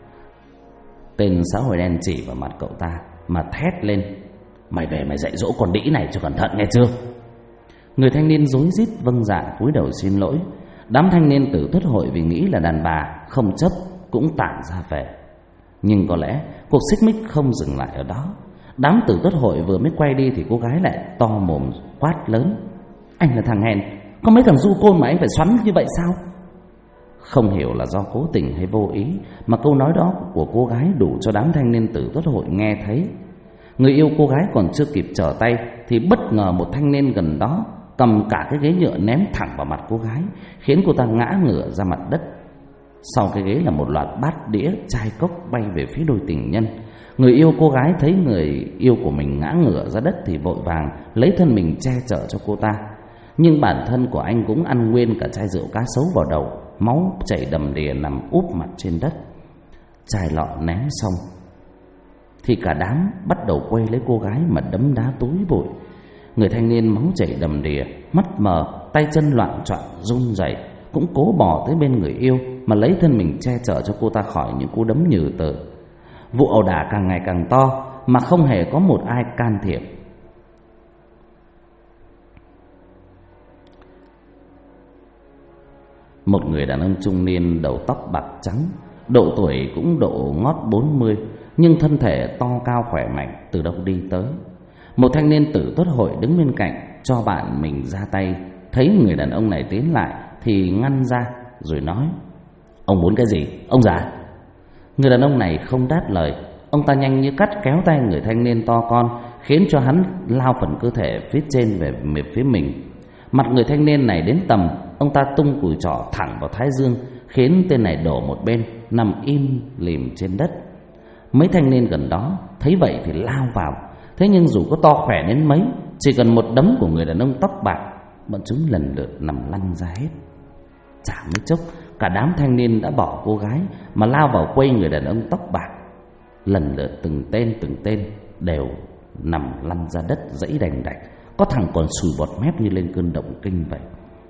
Tên xã hội đen chỉ vào mặt cậu ta mà thét lên: mày về mày dạy dỗ con đĩ này cho cẩn thận nghe chưa? Người thanh niên rối rít vâng dạ cúi đầu xin lỗi. Đám thanh niên Tử Tuất Hội vì nghĩ là đàn bà không chấp cũng tản ra về. Nhưng có lẽ cuộc xích mích không dừng lại ở đó. Đám Tử Tuất Hội vừa mới quay đi thì cô gái lại to mồm quát lớn: anh là thằng hèn, có mấy thằng du côn mà anh phải xoắn như vậy sao? Không hiểu là do cố tình hay vô ý mà câu nói đó của cô gái đủ cho đám thanh niên Tử Tuất Hội nghe thấy. Người yêu cô gái còn chưa kịp trở tay thì bất ngờ một thanh niên gần đó cầm cả cái ghế nhựa ném thẳng vào mặt cô gái, khiến cô ta ngã ngửa ra mặt đất. Sau cái ghế là một loạt bát đĩa, chai cốc bay về phía đôi tình nhân. Người yêu cô gái thấy người yêu của mình ngã ngửa ra đất thì vội vàng lấy thân mình che chở cho cô ta. Nhưng bản thân của anh cũng ăn nguyên cả chai rượu cá sấu vào đầu, máu chảy đầm đìa nằm úp mặt trên đất. Chai lọ ném xong thì cả đám bắt đầu quay lấy cô gái mà đấm đá túi bụi. Người thanh niên máu chảy đầm đìa, mắt mờ, tay chân loạng choạng run rẩy, cũng cố bỏ tới bên người yêu mà lấy thân mình che chở cho cô ta khỏi những cú đấm nhừ tử. Vụ ẩu đả càng ngày càng to mà không hề có một ai can thiệp. Một người đàn ông trung niên, đầu tóc bạc trắng, độ tuổi cũng độ ngót 40, nhưng thân thể to cao khỏe mạnh, từ đâu đi tới. Một thanh niên tử tuất hội đứng bên cạnh cho bạn mình ra tay, thấy người đàn ông này tiến lại thì ngăn ra rồi nói: "Ông muốn cái gì, ông già?" Người đàn ông này không đáp lời. Ông ta nhanh như cắt kéo tay người thanh niên to con, khiến cho hắn lao phần cơ thể phía trên về phía mình. Mặt người thanh niên này đến tầm, ông ta tung cùi trỏ thẳng vào thái dương, khiến tên này đổ một bên, nằm im lìm trên đất. Mấy thanh niên gần đó thấy vậy thì lao vào. Thế nhưng dù có to khỏe đến mấy, chỉ cần một đấm của người đàn ông tóc bạc, bọn chúng lần lượt nằm lăn ra hết. Chả mấy chốc, cả đám thanh niên đã bỏ cô gái mà lao vào quây người đàn ông tóc bạc. Lần lượt từng tên đều nằm lăn ra đất dãy đành đạch, có thằng còn sùi bọt mép như lên cơn động kinh vậy.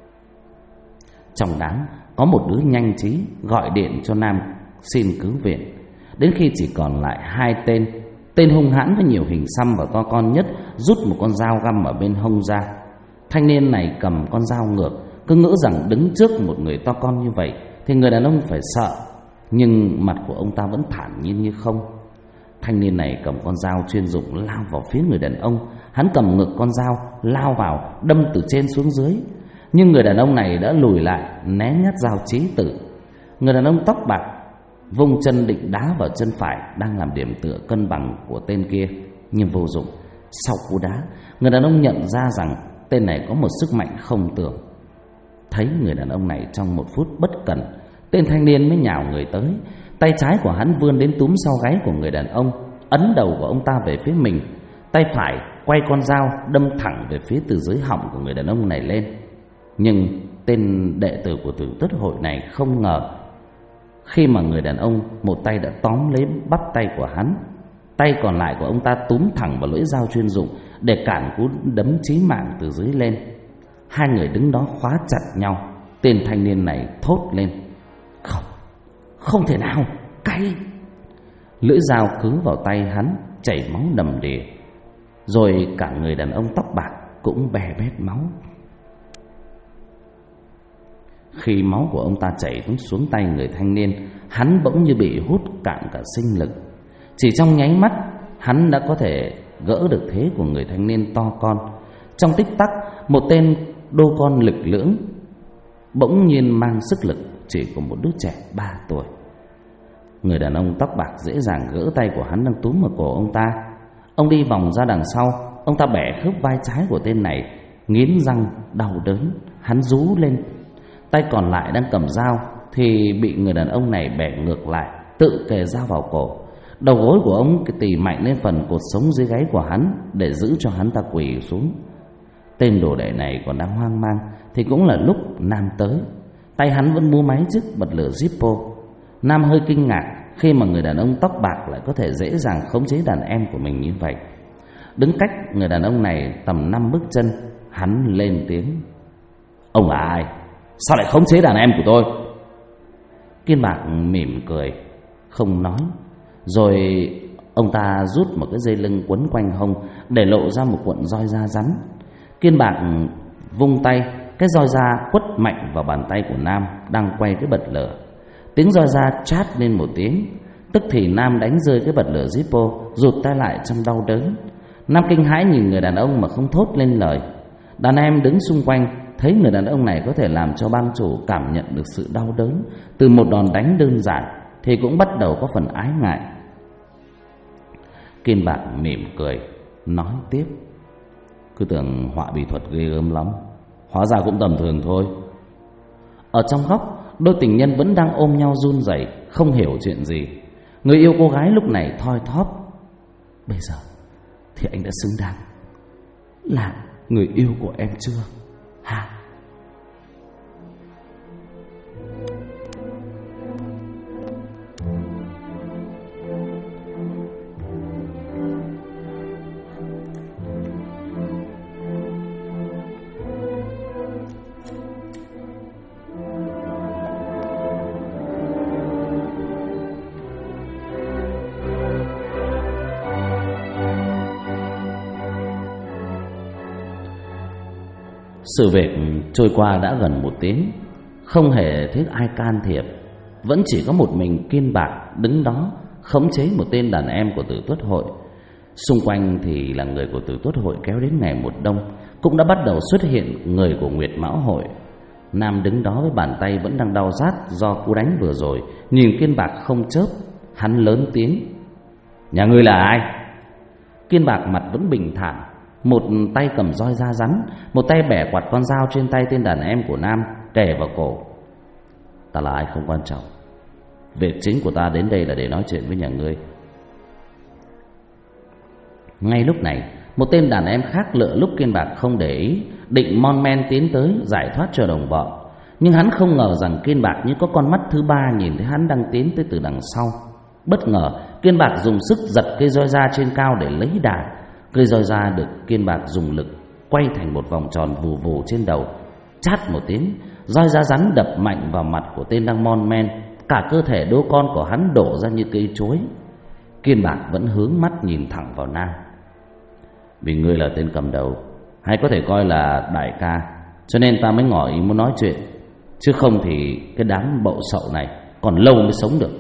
Trong đám có một đứa nhanh trí gọi điện cho Nam xin cứu viện. Đến khi chỉ còn lại 2 tên, tên hung hãn với nhiều hình xăm và to con nhất rút một con dao găm ở bên hông ra. Thanh niên này cầm con dao ngược, cứ ngỡ rằng đứng trước một người to con như vậy thì người đàn ông phải sợ, nhưng mặt của ông ta vẫn thản nhiên như không. Thanh niên này cầm con dao chuyên dụng lao vào phía người đàn ông. Hắn cầm ngực con dao lao vào đâm từ trên xuống dưới, nhưng người đàn ông này đã lùi lại né nhát dao chí tử. Người đàn ông tóc bạc vung chân định đá vào chân phải đang làm điểm tựa cân bằng của tên kia, nhưng vô dụng. Sau cú đá, người đàn ông nhận ra rằng tên này có một sức mạnh không tưởng. Thấy người đàn ông này trong một phút bất cẩn, tên thanh niên mới nhào người tới. Tay trái của hắn vươn đến túm sau gáy của người đàn ông, ấn đầu của ông ta về phía mình. Tay phải quay con dao đâm thẳng về phía từ dưới họng của người đàn ông này lên. Nhưng tên đệ tử của Tử Tuất hội này không ngờ, khi mà người đàn ông một tay đã tóm lấy bắp tay của hắn, tay còn lại của ông ta túm thẳng vào lưỡi dao chuyên dụng để cản cú đấm chí mạng từ dưới lên. Hai người đứng đó khóa chặt nhau. Tên thanh niên này thốt lên: Không thể nào, cay! Lưỡi dao cứ vào tay hắn, chảy máu đầm đìa. Rồi cả người đàn ông tóc bạc cũng bè bét máu. Khi máu của ông ta chảy xuống tay người thanh niên, hắn bỗng như bị hút cạn cả sinh lực. Chỉ trong nháy mắt, hắn đã có thể gỡ được thế của người thanh niên to con. Trong tích tắc, một tên đô con lực lưỡng bỗng nhiên mang sức lực chỉ của một đứa trẻ 3 tuổi. Người đàn ông tóc bạc dễ dàng gỡ tay của hắn đang túm vào cổ ông ta. Ông đi vòng ra đằng sau, ông ta bẻ khớp vai trái của tên này, nghiến răng đau đớn. Hắn rú lên. Tay còn lại đang cầm dao thì bị người đàn ông này bẻ ngược lại, tự kề dao vào cổ. Đầu gối của ông tì mạnh lên phần cột sống dưới gáy của hắn để giữ cho hắn ta quỳ xuống. Tên đồ đệ này còn đang hoang mang thì cũng là lúc Nam tới. Tay hắn vẫn múa máy chiếc bật lửa Zippo. Nam hơi kinh ngạc khi mà người đàn ông tóc bạc lại có thể dễ dàng khống chế đàn em của mình như vậy. Đứng cách người đàn ông này tầm 5 bước chân, hắn lên tiếng: Ông là ai? Sao lại khống chế đàn em của tôi? Kiên Bạc mỉm cười, không nói. Rồi ông ta rút một cái dây lưng quấn quanh hông để lộ ra một cuộn roi da rắn. Kiên Bạc vung tay, cái roi da quất mạnh vào bàn tay của Nam đang quay cái bật lửa. Tiếng roi da chát lên một tiếng. Tức thì Nam đánh rơi cái bật lửa Zippo, rụt tay lại trong đau đớn. Nam kinh hãi nhìn người đàn ông mà không thốt lên lời. Đàn em đứng xung quanh thấy người đàn ông này có thể làm cho ban chủ cảm nhận được sự đau đớn từ một đòn đánh đơn giản thì cũng bắt đầu có phần ái ngại. Kiên Bạc mỉm cười nói tiếp: Cứ tưởng họa bí thuật ghê gớm lắm, Hóa ra cũng tầm thường thôi. Ở trong góc, đôi tình nhân vẫn đang ôm nhau run rẩy, không hiểu chuyện gì. Người yêu cô gái lúc này thoi thóp: bây giờ thì anh đã xứng đáng là người yêu của em chưa hả? Sự việc trôi qua đã gần 1 tiếng, không hề thấy ai can thiệp. Vẫn chỉ có một mình Kiên Bạc đứng đó khống chế một tên đàn em của Tử Tuất Hội. Xung quanh thì là người của Tử Tuất Hội kéo đến ngày một đông. Cũng đã bắt đầu xuất hiện người của Nguyệt Mão Hội. Nam đứng đó với bàn tay vẫn đang đau rát do cú đánh vừa rồi, nhìn Kiên Bạc không chớp. Hắn lớn tiếng: nhà ngươi là ai? Kiên Bạc mặt vẫn bình thản, một tay cầm roi da rắn, một tay bẻ quạt con dao trên tay tên đàn em của Nam kề vào cổ. Ta là ai không quan trọng, việc chính của ta đến đây là để nói chuyện với nhà ngươi. Ngay lúc này, một tên đàn em khác lựa lúc Kiên Bạc không để ý, định mon men tiến tới giải thoát cho đồng bọn. Nhưng hắn không ngờ rằng Kiên Bạc như có con mắt thứ ba nhìn thấy hắn đang tiến tới từ đằng sau. Bất ngờ, Kiên Bạc dùng sức giật cây roi da trên cao để lấy đà. Cây roi da được Kiên Bạc dùng lực quay thành một vòng tròn vù vù trên đầu. Chát một tiếng, roi da rắn đập mạnh vào mặt của tên đang mon men. Cả cơ thể đứa con của hắn đổ ra như cây chuối. Kiên Bạc vẫn hướng mắt nhìn thẳng vào Nam. Vì ngươi là tên cầm đầu, hay có thể coi là đại ca, cho nên ta mới ngỏ ý muốn nói chuyện. Chứ không thì cái đám bậu sậu này còn lâu mới sống được.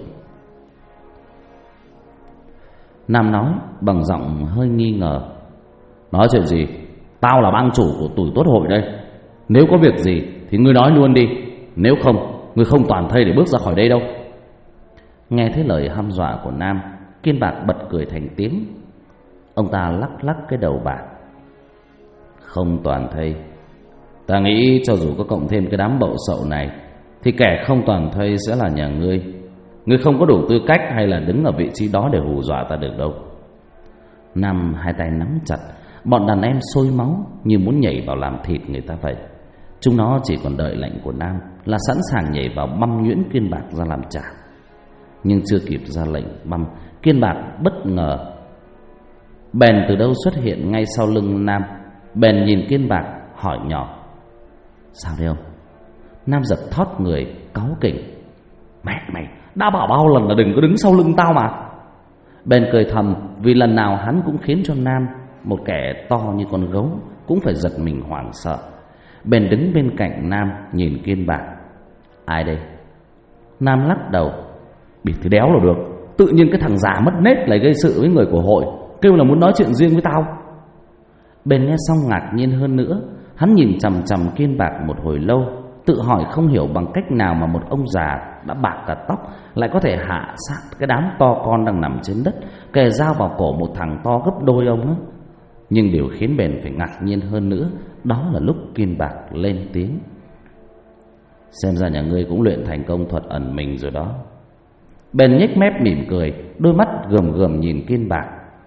Nam nói bằng giọng hơi nghi ngờ: nói chuyện gì? Tao là bang chủ của Tử Tuất Hội đây. Nếu có việc gì thì ngươi nói luôn đi, nếu không ngươi không toàn thây để bước ra khỏi đây đâu. Nghe thấy lời hăm dọa của Nam, Kiên Bạc bật cười thành tiếng. Ông ta lắc lắc cái đầu bạc: không toàn thây? Ta nghĩ cho dù có cộng thêm cái đám bậu sậu này thì kẻ không toàn thây sẽ là nhà ngươi. Ngươi không có đủ tư cách hay là đứng ở vị trí đó để hù dọa ta được đâu. Nam hai tay nắm chặt, bọn đàn em sôi máu như muốn nhảy vào làm thịt người ta vậy. Chúng nó chỉ còn đợi lệnh của Nam là sẵn sàng nhảy vào băm nhuyễn Kiên Bạc ra làm trả. Nhưng chưa kịp ra lệnh băm, Kiên Bạc bất ngờ bèn từ đâu xuất hiện ngay sau lưng Nam. Bèn nhìn Kiên Bạc hỏi nhỏ: sao đấy ông? Nam giật thót người cáu kỉnh: mẹ mày đã bảo bao lần là đừng có đứng sau lưng tao mà. Bèn cười thầm vì lần nào hắn cũng khiến cho Nam, một kẻ to như con gấu, cũng phải giật mình hoảng sợ. Bèn đứng bên cạnh Nam nhìn Kiên Bạc: ai đây? Nam lắc đầu: bịt cái đéo là được, tự nhiên cái thằng già mất nết lại gây sự với người của hội, kêu là muốn nói chuyện riêng với tao. Bèn nghe xong ngạc nhiên hơn nữa. Hắn nhìn chằm chằm Kiên Bạc một hồi lâu, tự hỏi không hiểu bằng cách nào mà một ông già đã bạc cả tóc lại có thể hạ sát cái đám to con đang nằm trên đất, kề dao vào cổ một thằng to gấp đôi ông ấy. Nhưng điều khiến bèn phải ngạc nhiên hơn nữa, đó là lúc Kiên Bạc lên tiếng: xem ra nhà ngươi cũng luyện thành công thuật ẩn mình rồi đó. Bèn nhếch mép mỉm cười, đôi mắt gườm gườm nhìn Kiên Bạc: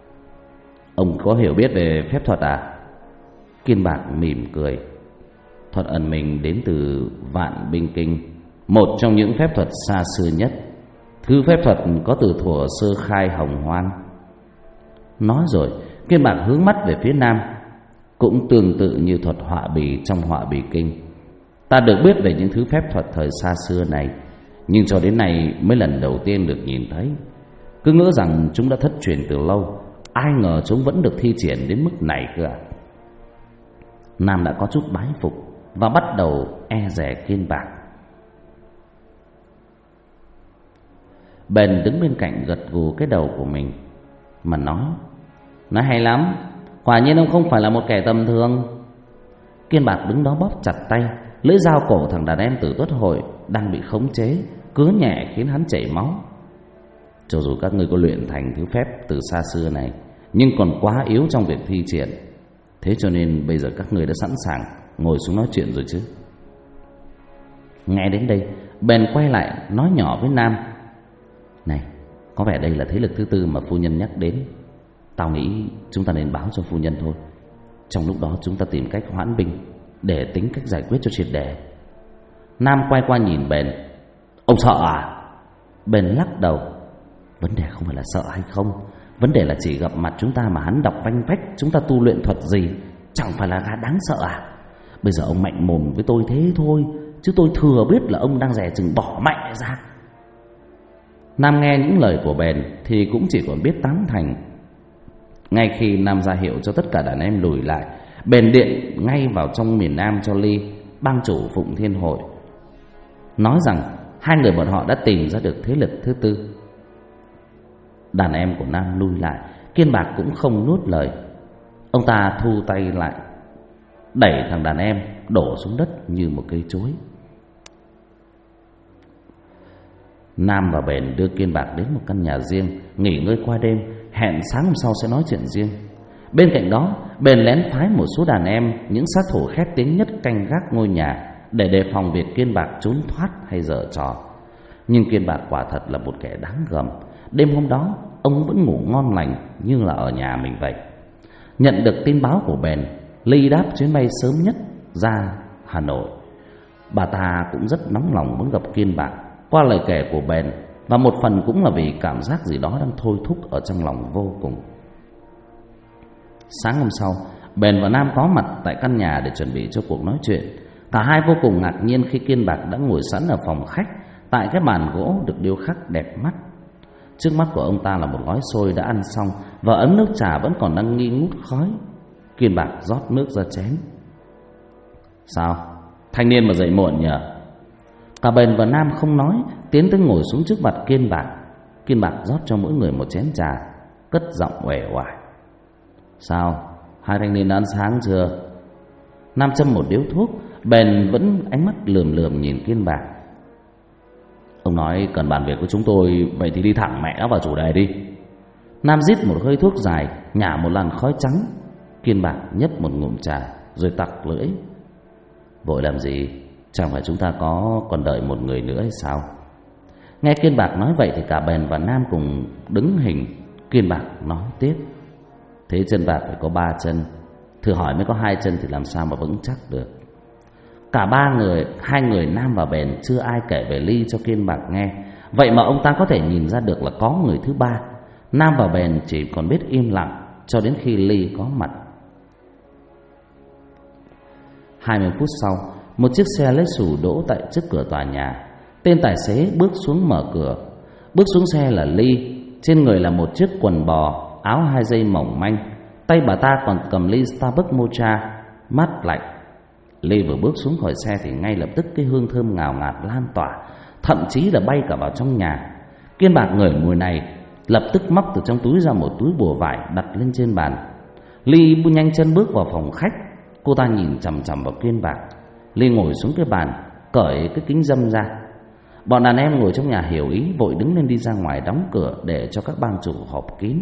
ông có hiểu biết về phép thuật à? Kiên Bạc mỉm cười: thuật ẩn mình đến từ Vạn Binh Kinh, một trong những phép thuật xa xưa nhất. Thứ phép thuật có từ thuở sơ khai hồng hoang. Nói rồi, Kiên Bạc hướng mắt về phía Nam. Cũng tương tự như thuật họa bì trong Họa Bì Kinh. Ta được biết về những thứ phép thuật thời xa xưa này, nhưng cho đến nay mới lần đầu tiên được nhìn thấy. Cứ ngỡ rằng chúng đã thất truyền từ lâu, ai ngờ chúng vẫn được thi triển đến mức này cơ à. Nam đã có chút bái phục và bắt đầu e dè Kiên Bạc. Bèn đứng bên cạnh gật gù cái đầu của mình mà nói hay lắm, quả nhiên ông không phải là một kẻ tầm thường. Kiên Bạc đứng đó bóp chặt tay, lưỡi dao cổ thằng đàn em Tử Tuất Hội đang bị khống chế cứa nhẹ khiến hắn chảy máu. Cho dù các ngươi có luyện thành thứ phép từ xa xưa này, nhưng còn quá yếu trong việc thi triển. Thế cho nên bây giờ các ngươi đã sẵn sàng ngồi xuống nói chuyện rồi chứ. Nghe đến đây, bèn quay lại nói nhỏ với Nam: Này, có vẻ đây là thế lực thứ tư mà phu nhân nhắc đến. Tao nghĩ chúng ta nên báo cho phu nhân thôi. Trong lúc đó chúng ta tìm cách hoãn binh để tính cách giải quyết cho triệt để. Nam quay qua nhìn Bền: Ông sợ à? Bền lắc đầu: Vấn đề không phải là sợ hay không, vấn đề là chỉ gặp mặt chúng ta mà hắn đọc vanh vách chúng ta tu luyện thuật gì, chẳng phải là gã đáng sợ à? Bây giờ ông mạnh mồm với tôi thế thôi, chứ tôi thừa biết là ông đang dè chừng bỏ mạnh ra. Nam nghe những lời của Bền thì cũng chỉ còn biết tán thành. Ngay khi Nam ra hiệu cho tất cả đàn em lùi lại, Bền điện ngay vào trong miền Nam cho Ly, bang chủ Phụng Thiên Hội, nói rằng hai người bọn họ đã tìm ra được thế lực thứ tư. Đàn em của Nam lui lại, Kiên Bạc cũng không nuốt lời. Ông ta thu tay lại, đẩy thằng đàn em đổ xuống đất như một cây chuối. Nam và Bền đưa Kiên Bạc đến một căn nhà riêng nghỉ ngơi qua đêm, hẹn sáng hôm sau sẽ nói chuyện riêng. Bên cạnh đó, Bền lén phái một số đàn em, những sát thủ khét tiếng nhất, canh gác ngôi nhà để đề phòng việc Kiên Bạc trốn thoát hay giở trò. Nhưng Kiên Bạc quả thật là một kẻ đáng gờm. Đêm hôm đó, ông vẫn ngủ ngon lành như là ở nhà mình vậy. Nhận được tin báo của Bền, Ly đáp chuyến bay sớm nhất ra Hà Nội. Bà ta cũng rất nóng lòng muốn gặp Kiên Bạc. Qua lời kể của Bền, và một phần cũng là vì cảm giác gì đó đang thôi thúc ở trong lòng vô cùng. Sáng hôm sau, Bền và Nam có mặt tại căn nhà để chuẩn bị cho cuộc nói chuyện. Cả hai vô cùng ngạc nhiên khi Kiên Bạc đã ngồi sẵn ở phòng khách, tại cái bàn gỗ được điêu khắc đẹp mắt. Trước mắt của ông ta là một gói xôi đã ăn xong, và ấm nước trà vẫn còn đang nghi ngút khói. Kiên Bạc rót nước ra chén. Sao? Thanh niên mà dậy muộn nhỉ? Cả Bền và Nam không nói, tiến tới ngồi xuống trước mặt Kiên Bạc. Kiên Bạc rót cho mỗi người một chén trà, cất giọng uể oải. Sao? Hai thanh niên đã ăn sáng chưa? Nam châm một điếu thuốc, Bền vẫn ánh mắt lườm lườm nhìn Kiên Bạc. Ông nói cần bàn việc với chúng tôi, vậy thì đi thẳng mẹ vào chủ đề đi. Nam rít một hơi thuốc dài, nhả một làn khói trắng. Kiên Bạc nhấp một ngụm trà rồi tặc lưỡi. Vội làm gì? Chẳng phải chúng ta còn đợi một người nữa hay sao? Nghe Kiên Bạc nói vậy thì cả Bền và Nam cùng đứng hình. Kiên Bạc nói tiếp. Thế chân vạc phải có 3 chân, thử hỏi mới có 2 chân thì làm sao mà vững chắc được. Cả hai người Nam và Bền chưa ai kể về Ly cho Kiên Bạc nghe. Vậy mà ông ta có thể nhìn ra được là có người thứ ba. Nam và Bền chỉ còn biết im lặng cho đến khi Ly có mặt. 20 phút sau, một chiếc xe lấy xù đỗ tại trước cửa tòa nhà. Tên tài xế bước xuống mở cửa. Bước xuống xe là Ly. Trên người là một chiếc quần bò, áo 2 dây mỏng manh. Tay bà ta còn cầm ly Starbucks Mocha, mát lạnh. Ly vừa bước xuống khỏi xe thì ngay lập tức cái hương thơm ngào ngạt lan tỏa, thậm chí là bay cả vào trong nhà. Kiên Bạc ngửi mùi này, lập tức móc từ trong túi ra một túi bùa vải đặt lên trên bàn. Ly nhanh chân bước vào phòng khách. Cô ta nhìn chằm chằm vào Kiên Bạc. Ly ngồi xuống cái bàn, cởi cái kính râm ra. Bọn đàn em ngồi trong nhà hiểu ý, vội đứng lên đi ra ngoài đóng cửa để cho các bang chủ họp kín.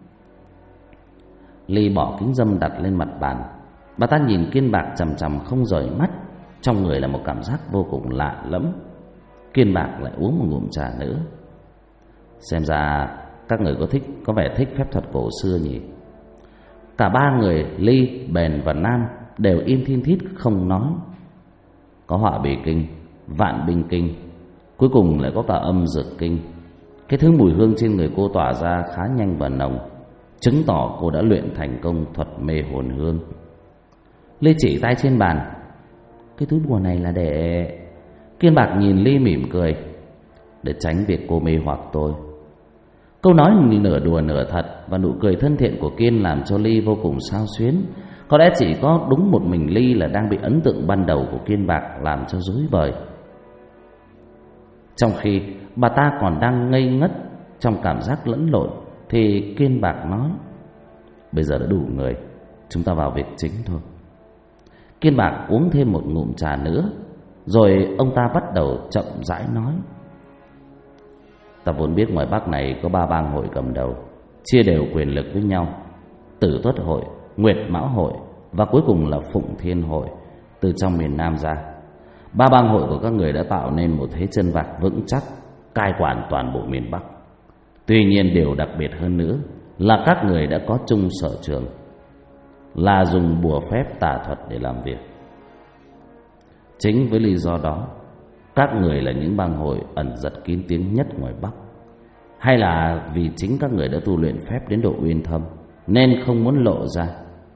Ly bỏ kính râm đặt lên mặt bàn. Bà ta nhìn Kiên Bạc chằm chằm không rời mắt, trong người là một cảm giác vô cùng lạ lẫm. Kiên Bạc lại uống một ngụm trà nữa. Xem ra các người có vẻ thích phép thuật cổ xưa nhỉ? Cả ba người Ly, Bền và Nam đều im thiên thít không nói. Có họa bì kinh, vạn binh kinh, cuối cùng lại có cả âm dược kinh. Cái thứ mùi hương trên người cô tỏa ra khá nhanh và nồng, chứng tỏ cô đã luyện thành công thuật mê hồn hương. Ly chỉ tay trên bàn. Cái túi bùa này là để... Kiên Bạc nhìn Ly mỉm cười. Để tránh việc cô mê hoặc tôi. Câu nói nửa đùa nửa thật, và nụ cười thân thiện của Kiên làm cho Ly vô cùng xao xuyến. Có lẽ chỉ có đúng một mình Ly là đang bị ấn tượng ban đầu của Kiên Bạc làm cho rối bời. Trong khi bà ta còn đang ngây ngất trong cảm giác lẫn lộn thì Kiên Bạc nói: Bây giờ đã đủ người, chúng ta vào việc chính thôi. Kiên Bạc uống thêm một ngụm trà nữa, rồi ông ta bắt đầu chậm rãi nói: Ta vốn biết ngoài Bắc này có 3 bang hội cầm đầu, chia đều quyền lực với nhau: Tử Tuất hội, Nguyệt Mão hội và cuối cùng là Phụng Thiên hội. từ trong miền Nam ra. Ba bang hội của các người đã tạo nên một thế chân vạc vững chắc, cai quản toàn bộ miền Bắc. Tuy nhiên điều đặc biệt hơn nữa là các người đã có chung sở trường, là dùng bùa phép tà thuật để làm việc. Chính với lý do đó, các người là những bang hội ẩn giật kín tiếng nhất ngoài Bắc, hay là vì chính các người đã tu luyện phép đến độ uyên thâm nên không muốn lộ ra?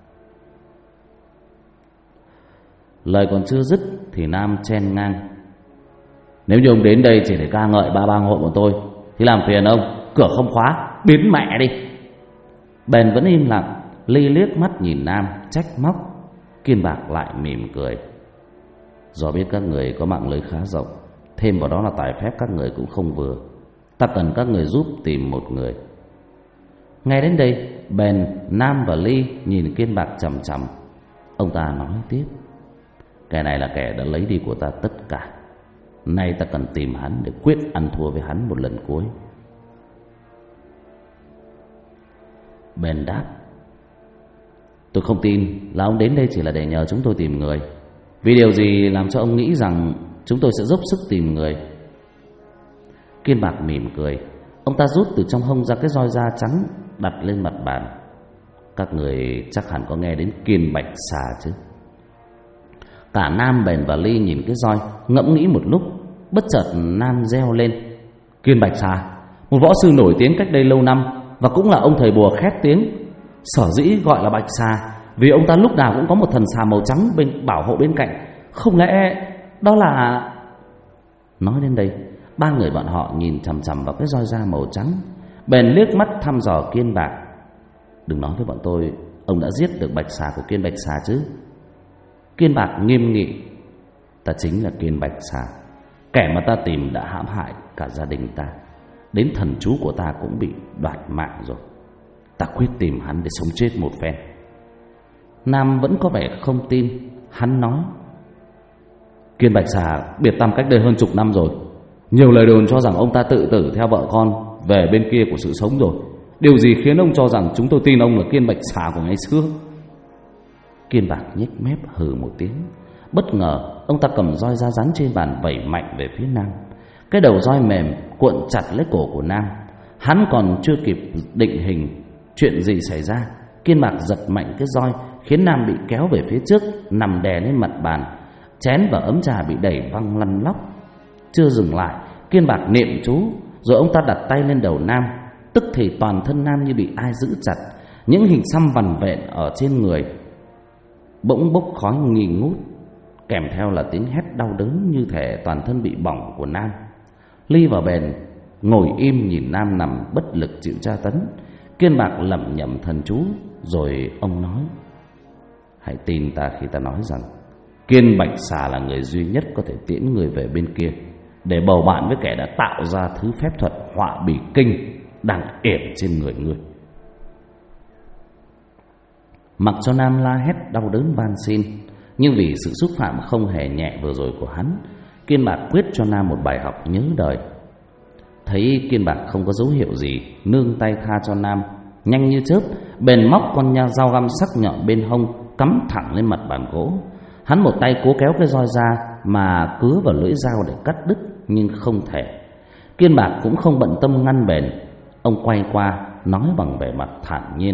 Lời còn chưa dứt thì Nam chen ngang: Nếu như ông đến đây chỉ để ca ngợi ba bang hội của tôi thì làm phiền ông cửa không khóa, biến mẹ đi. Bèn vẫn im lặng. Ly liếc mắt nhìn Nam trách móc. Kiên Bạc lại mỉm cười: Do biết các người có mạng lưới khá rộng, thêm vào đó là tài phép các người cũng không vừa, ta cần các người giúp tìm một người. Ngay đến đây, bèn Nam và Ly nhìn Kiên Bạc chằm chằm. Ông ta nói tiếp: Kẻ này là kẻ đã lấy đi của ta tất cả. Nay ta cần tìm hắn để quyết ăn thua với hắn một lần cuối. Bèn đáp: Tôi không tin là ông đến đây chỉ là để nhờ chúng tôi tìm người. Vì điều gì làm cho ông nghĩ rằng chúng tôi sẽ dốc sức tìm người? Kiên Bạc mỉm cười. Ông ta rút từ trong hông ra cái roi da trắng, đặt lên mặt bàn. Các người chắc hẳn có nghe đến Kiên Bạch Xà chứ? Cả Nam, Bèn và Ly nhìn cái roi, ngẫm nghĩ một lúc. Bất chợt Nam reo lên: Kiên Bạch Xà, một võ sư nổi tiếng cách đây lâu năm, và cũng là ông thầy bùa khét tiếng. Sở dĩ gọi là Bạch Xà vì ông ta lúc nào cũng có một thần xà màu trắng bảo hộ bên cạnh. Không lẽ đó là... Nói đến đây, ba người bọn họ nhìn chằm chằm vào cái roi da màu trắng. Bèn liếc mắt thăm dò Kiên Bạc: Đừng nói với bọn tôi ông đã giết được Bạch Xà của Kiên Bạch Xà chứ? Kiên Bạc nghiêm nghị: Ta chính là Kiên Bạch Xà, kẻ mà ta tìm đã hãm hại cả gia đình ta, đến thần chú của ta cũng bị đoạt mạng rồi. Ta quyết tìm hắn để sống chết một phen. Nam vẫn có vẻ không tin. Hắn nói: Kiên Bạch Xà biệt tăm cách đây hơn chục năm rồi. Nhiều lời đồn cho rằng ông ta tự tử theo vợ con về bên kia của sự sống rồi. Điều gì khiến ông cho rằng chúng tôi tin ông là Kiên Bạch Xà của ngày xưa? Kiên Bạc nhếch mép hừ một tiếng. Bất ngờ ông ta cầm roi da rắn trên bàn vẩy mạnh về phía Nam. Cái đầu roi mềm cuộn chặt lấy cổ của Nam. Hắn còn chưa kịp định hình chuyện gì xảy ra, Kiên Bạc giật mạnh cái roi khiến Nam bị kéo về phía trước, nằm đè lên mặt bàn. Chén và ấm trà bị đẩy văng lăn lóc. Chưa dừng lại, Kiên Bạc niệm chú, rồi ông ta đặt tay lên đầu Nam. Tức thì toàn thân Nam như bị ai giữ chặt. Những hình xăm vằn vện ở trên người bỗng bốc khói nghi ngút, kèm theo là tiếng hét đau đớn như thể toàn thân bị bỏng của Nam. Ly và Bèn ngồi im nhìn Nam nằm bất lực chịu tra tấn. Kiên Bạc lẩm nhẩm thần chú, rồi ông nói: Hãy tin ta khi ta nói rằng Kiên Bạch Xà là người duy nhất có thể tiễn người về bên kia để bầu bạn với kẻ đã tạo ra thứ phép thuật họa bì kinh đang yểm trên người ngươi. Mặc cho Nam la hét đau đớn van xin, nhưng vì sự xúc phạm không hề nhẹ vừa rồi của hắn, Kiên Bạc quyết cho Nam một bài học nhớ đời. Thấy Kiên Bạc không có dấu hiệu gì, nương tay tha cho Nam. Nhanh như chớp, Bèn móc con dao găm sắc nhọn bên hông cắm thẳng lên mặt bàn gỗ. Hắn một tay cố kéo cái roi ra mà cứa vào lưỡi dao để cắt đứt, nhưng không thể. Kiên Bạc cũng không bận tâm ngăn Bèn. Ông quay qua nói bằng vẻ mặt thản nhiên: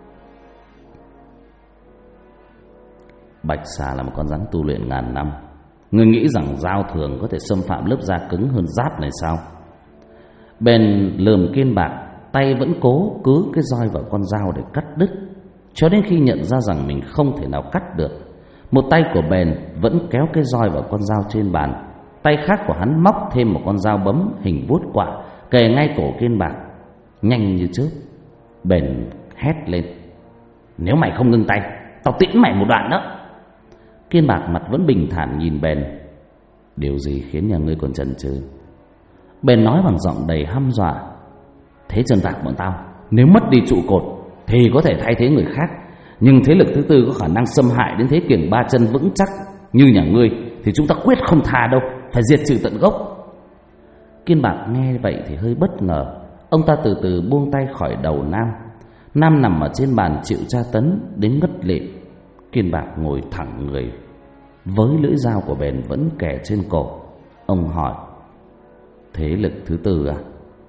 Bạch Xà là một con rắn tu luyện ngàn năm. Ngươi nghĩ rằng dao thường có thể xâm phạm lớp da cứng hơn giáp này sao? Bèn lườm Kiên Bạc, tay vẫn cố cứ cái roi vào con dao để cắt đứt, cho đến khi nhận ra rằng mình không thể nào cắt được. Một tay của Bèn vẫn kéo cái roi vào con dao trên bàn, tay khác của hắn móc thêm một con dao bấm hình vuốt quạ kề ngay cổ Kiên Bạc. Nhanh như chớp, Bèn hét lên: Nếu mày không ngưng tay, tao tiễn mày một đoạn nữa. Kiên Bạc mặt vẫn bình thản nhìn Bèn: Điều gì khiến nhà ngươi còn chần chừ? Bèn nói bằng giọng đầy hăm dọa: Thế chân vạc bọn tao nếu mất đi trụ cột thì có thể thay thế người khác, nhưng thế lực thứ tư có khả năng xâm hại đến thế kiềng ba chân vững chắc như nhà ngươi thì chúng ta quyết không tha đâu, phải diệt trừ tận gốc. Kiên Bạc nghe vậy thì hơi bất ngờ. Ông ta từ từ buông tay khỏi đầu Nam. Nam nằm ở trên bàn chịu tra tấn đến ngất lịm. Kiên Bạc ngồi thẳng người, với lưỡi dao của Bền vẫn kề trên cổ. Ông hỏi: thế lực thứ tư à?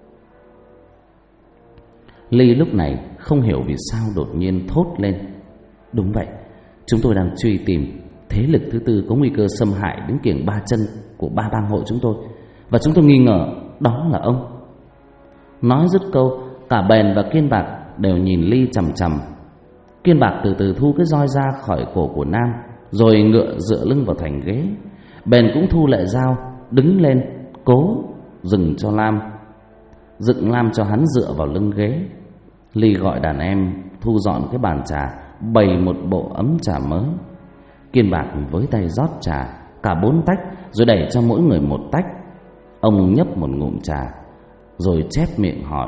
Ly lúc này không hiểu vì sao đột nhiên thốt lên: đúng vậy, chúng tôi đang truy tìm thế lực thứ tư có nguy cơ xâm hại đến Kiểng Ba Chân của ba bang hội chúng tôi, và chúng tôi nghi ngờ đó là ông. Nói dứt câu, cả Bền và Kiên Bạc đều nhìn Ly chằm chằm. Kiên Bạc từ từ thu cái roi ra khỏi cổ của Nam, rồi ngựa dựa lưng vào thành ghế. Bền cũng thu lại dao, đứng lên cố dựng Lam cho hắn dựa vào lưng ghế. Ly gọi đàn em thu dọn cái bàn trà, bày một bộ ấm trà mới. Kiên Bạc với tay rót trà, cả 4 tách, rồi đẩy cho mỗi người một tách. Ông nhấp một ngụm trà, rồi chép miệng hỏi: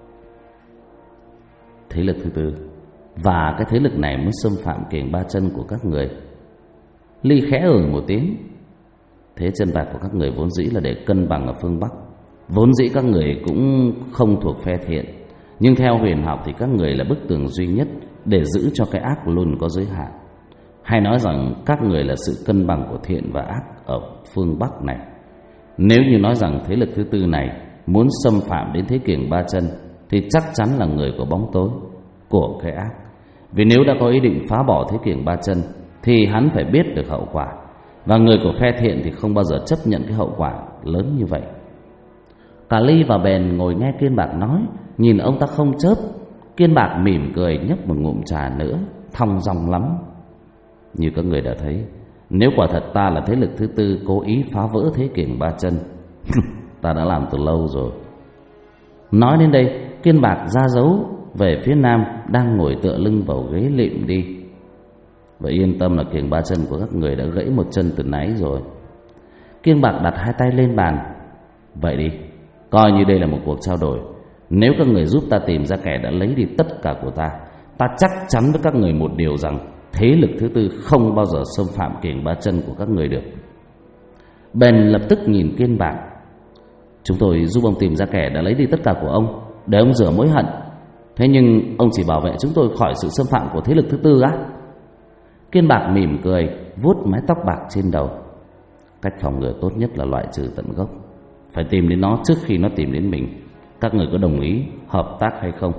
thế lực thứ tư, và cái thế lực này mới xâm phạm Kiểng Ba Chân của các người. Ly khẽ một tiếng. Thế chân vạc của các người vốn dĩ là để cân bằng ở phương Bắc, vốn dĩ các người cũng không thuộc phe thiện, nhưng theo huyền học thì các người là bức tường duy nhất để giữ cho cái ác luôn có giới hạn. Hay nói rằng các người là sự cân bằng của thiện và ác ở phương Bắc này. Nếu như nói rằng thế lực thứ tư này muốn xâm phạm đến thế Kiểng Ba Chân thì chắc chắn là người của bóng tối, của cái ác. Vì nếu đã có ý định phá bỏ thế Kiểng Ba Chân thì hắn phải biết được hậu quả, và người của phe thiện thì không bao giờ chấp nhận cái hậu quả lớn như vậy. Cả Ly và Bền ngồi nghe Kiên Bạc nói, nhìn ông ta không chớp. Kiên Bạc mỉm cười nhấp một ngụm trà nữa, thong dong lắm. Như các người đã thấy, nếu quả thật ta là thế lực thứ tư cố ý phá vỡ thế Kiểng Ba Chân, ta đã làm từ lâu rồi. Nói đến đây, Kiên Bạc ra dấu về phía Nam đang ngồi tựa lưng vào ghế lịm đi: và yên tâm là Kiểng Ba Chân của các người đã gãy một chân từ nãy rồi. Kiên Bạc đặt hai tay lên bàn: vậy đi, coi như đây là một cuộc trao đổi. Nếu các người giúp ta tìm ra kẻ đã lấy đi tất cả của ta, ta chắc chắn với các người một điều rằng thế lực thứ tư không bao giờ xâm phạm Kiểng Ba Chân của các người được. Bền lập tức nhìn Kiên Bạc: chúng tôi giúp ông tìm ra kẻ đã lấy đi tất cả của ông để ông rửa mối hận, thế nhưng ông chỉ bảo vệ chúng tôi khỏi sự xâm phạm của thế lực thứ tư á? Kiên Bạc mỉm cười, vuốt mái tóc bạc trên đầu: cách phòng ngừa tốt nhất là loại trừ tận gốc, phải tìm đến nó trước khi nó tìm đến mình. Các người có đồng ý hợp tác hay không?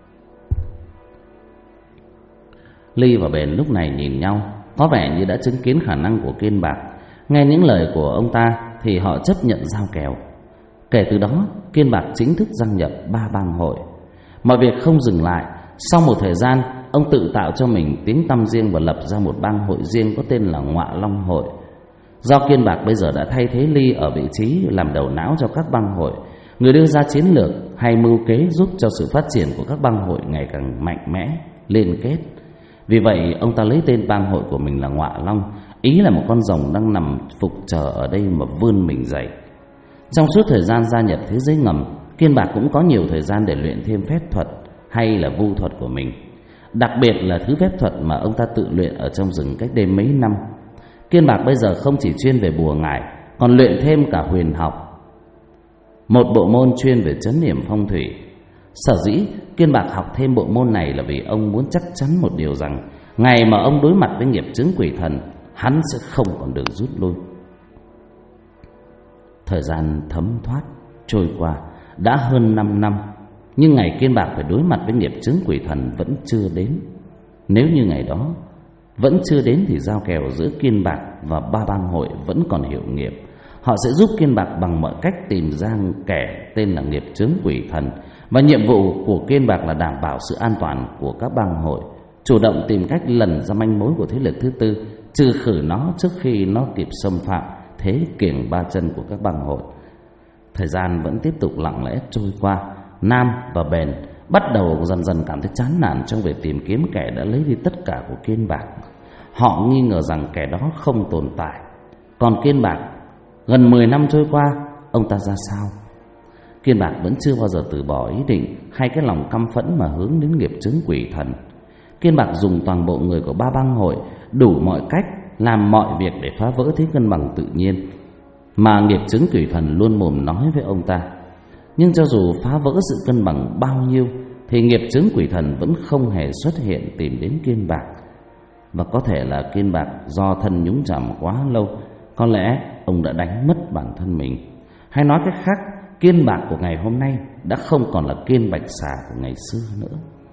Ly và Bền lúc này nhìn nhau, có vẻ như đã chứng kiến khả năng của Kiên Bạc. Nghe những lời của ông ta thì họ chấp nhận giao kèo. Kể từ đó, Kiên Bạc chính thức gia nhập ba bang hội. Mọi việc không dừng lại. Sau một thời gian, ông tự tạo cho mình tiếng tăm riêng và lập ra một bang hội riêng có tên là Ngọa Long Hội. Do Kiên Bạc bây giờ đã thay thế Ly ở vị trí làm đầu não cho các bang hội, người đưa ra chiến lược hay mưu kế giúp cho sự phát triển của các bang hội ngày càng mạnh mẽ, liên kết. Vì vậy, ông ta lấy tên bang hội của mình là Ngọa Long, ý là một con rồng đang nằm phục chờ ở đây mà vươn mình dậy. Trong suốt thời gian gia nhập thế giới ngầm, Kiên Bạc cũng có nhiều thời gian để luyện thêm phép thuật hay là vu thuật của mình, đặc biệt là thứ phép thuật mà ông ta tự luyện ở trong rừng cách đây mấy năm. Kiên Bạc bây giờ không chỉ chuyên về bùa ngải, còn luyện thêm cả huyền học, một bộ môn chuyên về trấn yểm phong thủy. Sở dĩ Kiên Bạc học thêm bộ môn này là vì ông muốn chắc chắn một điều rằng ngày mà ông đối mặt với nghiệp chướng quỷ thần, hắn sẽ không còn đường rút lui. Thời gian thấm thoát trôi qua đã hơn 5 năm, nhưng ngày Kiên Bạc phải đối mặt với nghiệp chướng quỷ thần vẫn chưa đến. Nếu như ngày đó vẫn chưa đến thì giao kèo giữa Kiên Bạc và ba bang hội vẫn còn hiệu nghiệm. Họ sẽ giúp Kiên Bạc bằng mọi cách tìm ra kẻ tên là nghiệp chướng quỷ thần, và nhiệm vụ của Kiên Bạc là đảm bảo sự an toàn của các bang hội, chủ động tìm cách lần ra manh mối của thế lực thứ tư, trừ khử nó trước khi nó kịp xâm phạm thế Kiểng Ba Chân của các bang hội. Thời gian vẫn tiếp tục lặng lẽ trôi qua. Nam và Bền bắt đầu dần dần cảm thấy chán nản trong việc tìm kiếm kẻ đã lấy đi tất cả của Kiên Bạc. Họ nghi ngờ rằng kẻ đó không tồn tại. Còn Kiên Bạc, gần 10 năm trôi qua, ông ta ra sao? Kiên Bạc vẫn chưa bao giờ từ bỏ ý định hay cái lòng căm phẫn mà hướng đến nghiệp chướng quỷ thần. Kiên Bạc dùng toàn bộ người của ba bang hội, đủ mọi cách làm mọi việc để phá vỡ thế cân bằng tự nhiên mà nghiệp chướng quỷ thần luôn mồm nói với ông ta. Nhưng cho dù phá vỡ sự cân bằng bao nhiêu thì nghiệp chướng quỷ thần vẫn không hề xuất hiện tìm đến Kiên Bạc. Và có thể là Kiên Bạc do thân nhúng chàm quá lâu, có lẽ ông đã đánh mất bản thân mình. Hay nói cách khác, Kiên Bạc của ngày hôm nay đã không còn là Kiên Bạch Xà của ngày xưa nữa.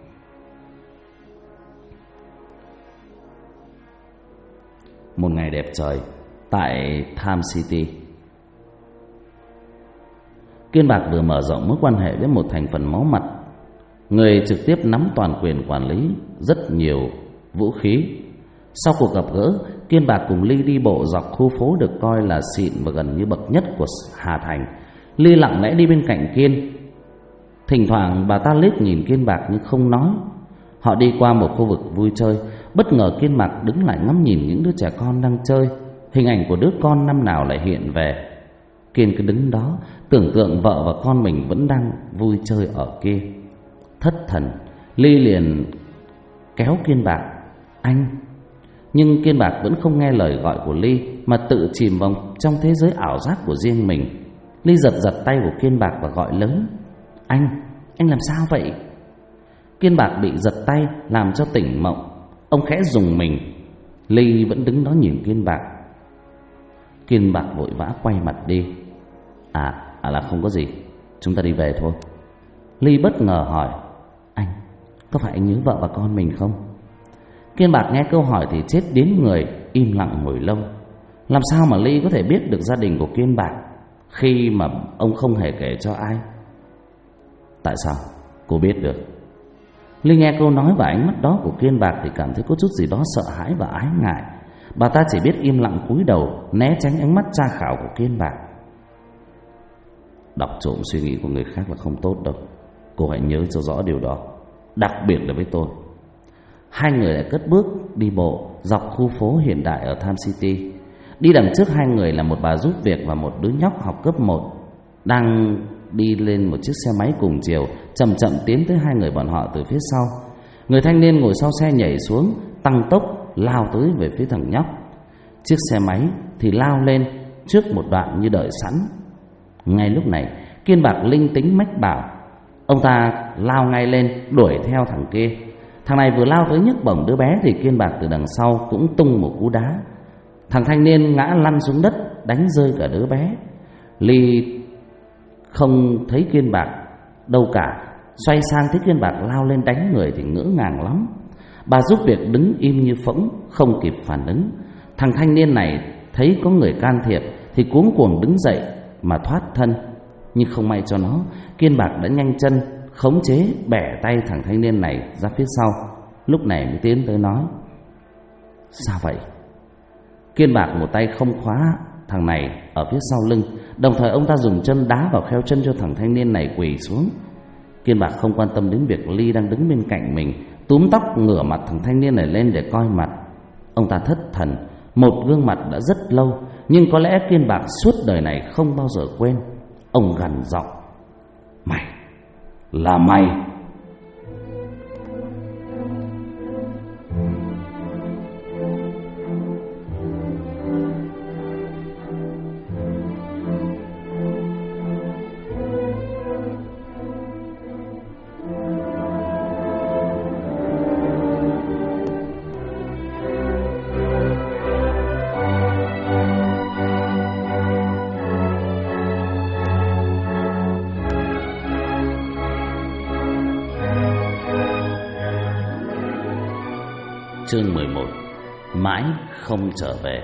Một ngày đẹp trời tại Tham City, Kiên Bạc vừa mở rộng mối quan hệ với một thành phần máu mặt, người trực tiếp nắm toàn quyền quản lý rất nhiều vũ khí. Sau cuộc gặp gỡ, Kiên Bạc cùng Ly đi bộ dọc khu phố được coi là xịn và gần như bậc nhất của Hà Thành. Ly lặng lẽ đi bên cạnh Kiên. Thỉnh thoảng bà ta liếc nhìn Kiên Bạc nhưng không nói. Họ đi qua một khu vực vui chơi. Bất ngờ Kiên Bạc đứng lại ngắm nhìn những đứa trẻ con đang chơi. Hình ảnh của đứa con năm nào lại hiện về. Kiên cứ đứng đó, tưởng tượng vợ và con mình vẫn đang vui chơi ở kia. Thất thần, Ly liền kéo Kiên Bạc: "Anh." Nhưng Kiên Bạc vẫn không nghe lời gọi của Ly, mà tự chìm vào trong thế giới ảo giác của riêng mình. Ly giật giật tay của Kiên Bạc và gọi lớn: anh làm sao vậy?" Kiên Bạc bị giật tay làm cho tỉnh mộng. Ông khẽ rùng mình. Ly vẫn đứng đó nhìn Kiên Bạc. Kiên Bạc vội vã quay mặt đi. Là không có gì, chúng ta đi về thôi. Ly bất ngờ hỏi: "Anh, có phải anh nhớ vợ và con mình không?" Kiên Bạc nghe câu hỏi thì chết điếng người, im lặng hồi lâu. Làm sao mà Ly có thể biết được gia đình của Kiên Bạc khi mà ông không hề kể cho ai? "Tại sao cô biết được?" Ly nghe câu nói và ánh mắt đó của Kiên Bạc thì cảm thấy có chút gì đó sợ hãi và ái ngại. Bà ta chỉ biết im lặng cúi đầu, né tránh ánh mắt tra khảo của Kiên Bạc. "Đọc trộm suy nghĩ của người khác là không tốt đâu. Cô hãy nhớ cho rõ điều đó, đặc biệt là với tôi." Hai người lại cất bước đi bộ dọc khu phố hiện đại ở Tham City. Đi đằng trước hai người là một bà giúp việc và một đứa nhóc học cấp 1 đang đi lên một chiếc xe máy cùng chiều, chậm chậm tiến tới hai người bọn họ từ phía sau. Người thanh niên ngồi sau xe nhảy xuống, tăng tốc lao tới về phía thằng nhóc. Chiếc xe máy thì lao lên trước một đoạn như đợi sẵn. Ngay lúc này, Kiên Bạc linh tính mách bảo. Ông ta lao ngay lên đuổi theo thằng kia. Thằng này vừa lao tới nhấc bổng đứa bé thì Kiên Bạc từ đằng sau cũng tung một cú đá. Thằng thanh niên ngã lăn xuống đất, đánh rơi cả đứa bé. Ly không thấy Kiên Bạc đâu cả, xoay sang thấy Kiên Bạc lao lên đánh người thì ngỡ ngàng lắm. Bà giúp việc đứng im như phỗng, không kịp phản ứng. Thằng thanh niên này thấy có người can thiệp thì cuống cuồng đứng dậy mà thoát thân. Nhưng không may cho nó, Kiên Bạc đã nhanh chân khống chế bẻ tay thằng thanh niên này ra phía sau. Lúc này mới tiến tới nói: "Sao vậy?" Kiên Bạc một tay không khóa thằng này ở phía sau lưng, đồng thời ông ta dùng chân đá vào kheo chân cho thằng thanh niên này quỳ xuống. Kiên Bạc không quan tâm đến việc Ly đang đứng bên cạnh mình, túm tóc ngửa mặt thằng thanh niên này lên để coi mặt. Ông ta thất thần, một gương mặt đã rất lâu, nhưng có lẽ Kiên Bạc suốt đời này không bao giờ quên. Ông gằn giọng: "Mày là mày." Chương 11: Mãi không trở về.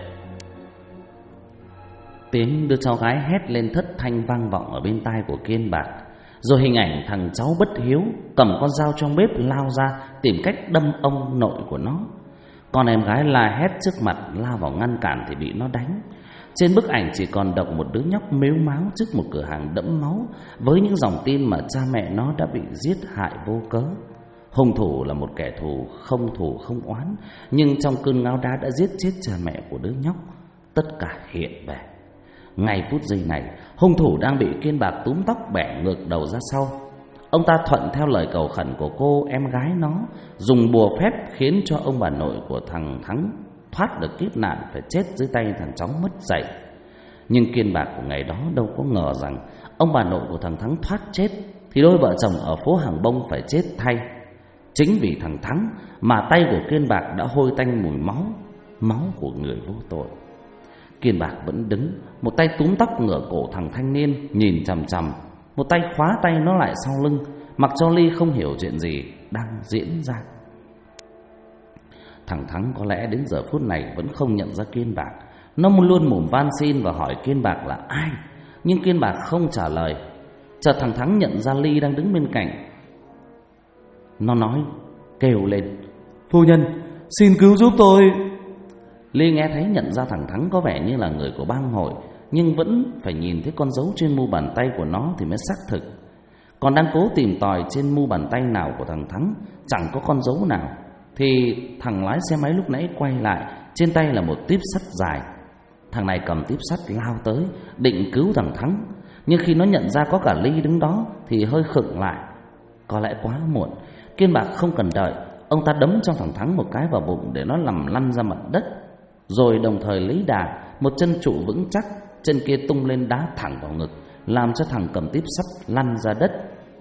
Tiếng đứa cháu gái hét lên thất thanh vang vọng ở bên tai của Kiên Bạc. Rồi hình ảnh thằng cháu bất hiếu cầm con dao trong bếp lao ra tìm cách đâm ông nội của nó. Con em gái la hét trước mặt, lao vào ngăn cản thì bị nó đánh. Trên bức ảnh chỉ còn đọng một đứa nhóc mếu máo trước một cửa hàng đẫm máu, với những dòng tin mà cha mẹ nó đã bị giết hại vô cớ. Hung thủ là một kẻ thù không oán, nhưng trong cơn ngáo đá đã giết chết cha mẹ của đứa nhóc. Tất cả hiện về. Ngay phút giây này, hung thủ đang bị Kiên Bạc túm tóc bẻ ngược đầu ra sau. Ông ta thuận theo lời cầu khẩn của cô em gái nó, dùng bùa phép khiến cho ông bà nội của thằng Thắng thoát được kiếp nạn phải chết dưới tay thằng cháu mất dạy. Nhưng Kiên Bạc của ngày đó đâu có ngờ rằng ông bà nội của thằng Thắng thoát chết thì đôi vợ chồng ở phố Hàng Bông phải chết thay. Chính vì thằng Thắng mà tay của Kiên Bạc đã hôi tanh mùi máu của người vô tội. Kiên Bạc vẫn đứng, một tay túm tóc ngửa cổ thằng thanh niên nhìn chằm chằm, một tay khóa tay nó lại sau lưng, mặc cho Ly không hiểu chuyện gì đang diễn ra. Thằng Thắng có lẽ đến giờ phút này vẫn không nhận ra Kiên Bạc. Nó luôn mồm van xin và hỏi Kiên Bạc là ai, nhưng Kiên Bạc không trả lời. Chợt thằng Thắng nhận ra Ly đang đứng bên cạnh. Nó kêu lên: "Phu nhân, xin cứu giúp tôi." Ly nghe thấy nhận ra thằng Thắng có vẻ như là người của bang hội, nhưng vẫn phải nhìn thấy con dấu trên mu bàn tay của nó thì mới xác thực. Còn đang cố tìm tòi trên mu bàn tay nào của thằng Thắng chẳng có con dấu nào, thì thằng lái xe máy lúc nãy quay lại, trên tay là một típ sắt dài. Thằng này cầm típ sắt lao tới định cứu thằng Thắng, nhưng khi nó nhận ra có cả Ly đứng đó thì hơi khựng lại. Có lẽ quá muộn, Kiên Bạc không cần đợi, ông ta đấm cho thằng Thắng một cái vào bụng để nó nằm lăn ra mặt đất, rồi đồng thời lấy đà, một chân trụ vững chắc, chân kia tung lên đá thẳng vào ngực, làm cho thằng cầm típ sắt lăn ra đất.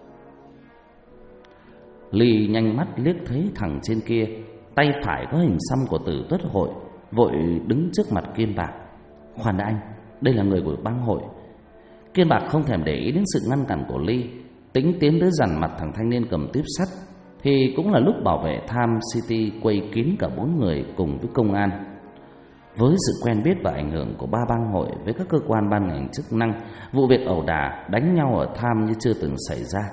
Ly nhanh mắt liếc thấy thằng trên kia tay phải có hình xăm của Tử Tuất hội, vội đứng trước mặt Kiên Bạc. "Khoan đã anh, đây là người của bang hội." Kiên Bạc không thèm để ý đến sự ngăn cản của Ly, tính tiến tới dằn mặt thằng thanh niên cầm típ sắt. Thì cũng là lúc bảo vệ Tham City quây kín cả 4 người cùng với công an. Với sự quen biết và ảnh hưởng của 3 bang hội với các cơ quan ban ngành chức năng, vụ việc ẩu đả đánh nhau ở Tham như chưa từng xảy ra.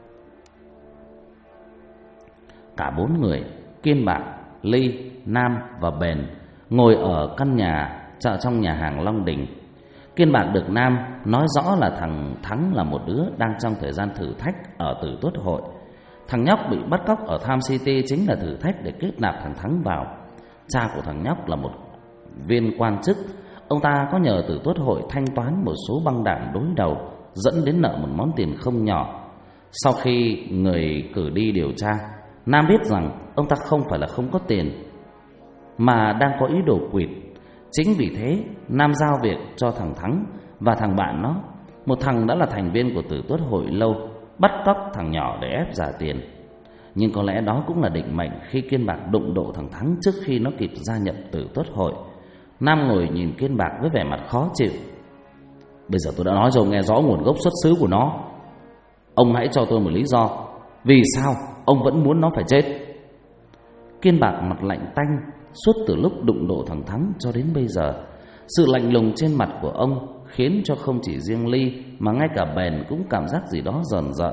Cả 4 người, Kiên Bạc, Ly, Nam và Bền, ngồi ở căn nhà trong nhà hàng Long Đình. Kiên Bạc được Nam nói rõ là thằng Thắng là một đứa đang trong thời gian thử thách ở Tử Tuất hội. Thằng nhóc bị bắt cóc ở Tham City chính là thử thách để kết nạp thằng Thắng vào. Cha của thằng nhóc là một viên quan chức, ông ta có nhờ Tử Tuất hội thanh toán một số băng đảng đối đầu, dẫn đến nợ một món tiền không nhỏ. Sau khi người cử đi điều tra, Nam biết rằng ông ta không phải là không có tiền, mà đang có ý đồ quỵt. Chính vì thế Nam giao việc cho thằng Thắng và thằng bạn nó, một thằng đã là thành viên của Tử Tuất hội lâu, bắt cóc thằng nhỏ để ép trả tiền. Nhưng có lẽ đó cũng là định mệnh khi Kiên Bạc đụng độ thằng Thắng trước khi nó kịp gia nhập Tử Tuất hội. Nam ngồi nhìn Kiên Bạc với vẻ mặt khó chịu. "Bây giờ tôi đã nói rồi, nghe rõ nguồn gốc xuất xứ của nó. Ông hãy cho tôi một lý do, vì sao ông vẫn muốn nó phải chết?" Kiên Bạc mặt lạnh tanh suốt từ lúc đụng độ thằng Thắng cho đến bây giờ. Sự lạnh lùng trên mặt của ông khiến cho không chỉ riêng Ly mà ngay cả Bền cũng cảm giác gì đó rờn rợn.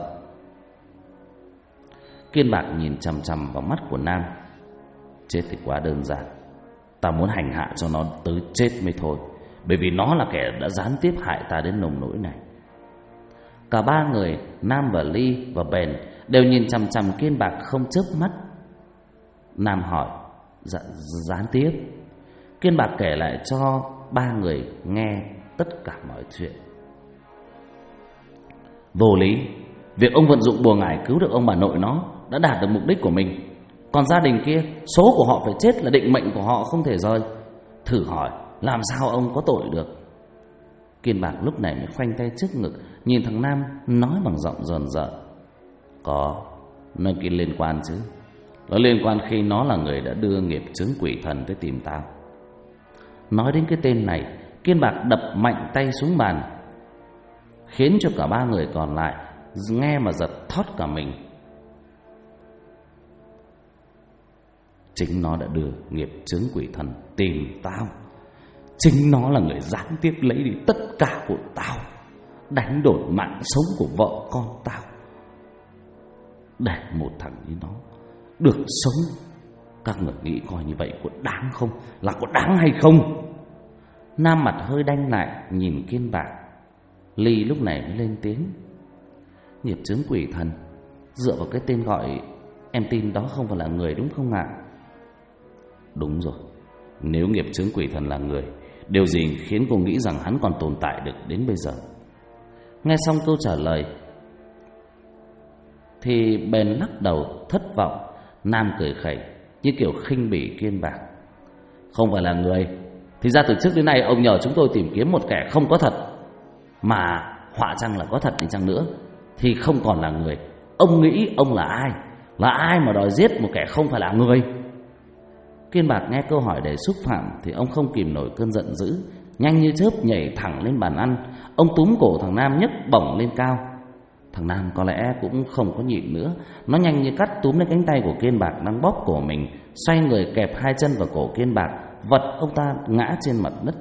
Kiên Bạc nhìn chằm chằm vào mắt của Nam. "Chết thì quá đơn giản, ta muốn hành hạ cho nó tới chết mới thôi, bởi vì nó là kẻ đã gián tiếp hại ta đến nông nỗi này." Cả 3 người, Nam và Ly và Bền, đều nhìn chằm chằm Kiên Bạc không chớp mắt. Nam hỏi: Gián tiếp?" Kiên Bạc kể lại cho 3 người nghe tất cả mọi chuyện. "Vô lý, việc ông vận dụng bùa ngải cứu được ông bà nội nó đã đạt được mục đích của mình. Còn gia đình kia, số của họ phải chết là định mệnh của họ không thể rời. Thử hỏi làm sao ông có tội được?" Kiên Bạc lúc này mới khoanh tay trước ngực, nhìn thằng Nam nói bằng giọng rờn rợn: "Có, nó kia liên quan chứ. Nó liên quan khi nó là người đã đưa nghiệp chướng quỷ thần tới tìm tao." Nói đến cái tên này, Kiên Bạc đập mạnh tay xuống bàn, khiến cho cả 3 người còn lại nghe mà giật thót cả mình. Chính nó đã đưa nghiệp chướng quỷ thần tìm tao. Chính nó là người gián tiếp lấy đi tất cả của tao, đánh đổi mạng sống của vợ con tao, để một thằng như nó được sống. Các người nghĩ coi như vậy có đáng không? Là có đáng hay không? Nam mặt hơi đanh lại nhìn Kiên Bạc. Ly lúc này mới lên tiếng: "Nghiệp chướng quỷ thần, dựa vào cái tên gọi, em tin đó không phải là người đúng không ạ?" "Đúng rồi. Nếu nghiệp chướng quỷ thần là người, điều gì khiến cô nghĩ rằng hắn còn tồn tại được đến bây giờ?" Nghe xong câu trả lời thì Bền lắc đầu thất vọng. Nam cười khẩy như kiểu khinh bỉ Kiên Bạc: "Không phải là người thì ra từ trước đến nay ông nhờ chúng tôi tìm kiếm một kẻ không có thật, mà họa chăng là có thật đi chăng nữa thì không còn là người. Ông nghĩ ông là ai? Là ai mà đòi giết một kẻ không phải là người? Kiên Bạc nghe câu hỏi đầy xúc phạm thì ông không kìm nổi cơn giận dữ, nhanh như chớp nhảy thẳng lên bàn ăn. Ông túm cổ thằng Nam nhấc bổng lên cao. Thằng Nam có lẽ cũng không có nhịn nữa, nó nhanh như cắt túm lấy cánh tay của Kiên Bạc đang bóp cổ mình, xoay người kẹp hai chân vào cổ Kiên Bạc, vật ông ta ngã trên mặt đất.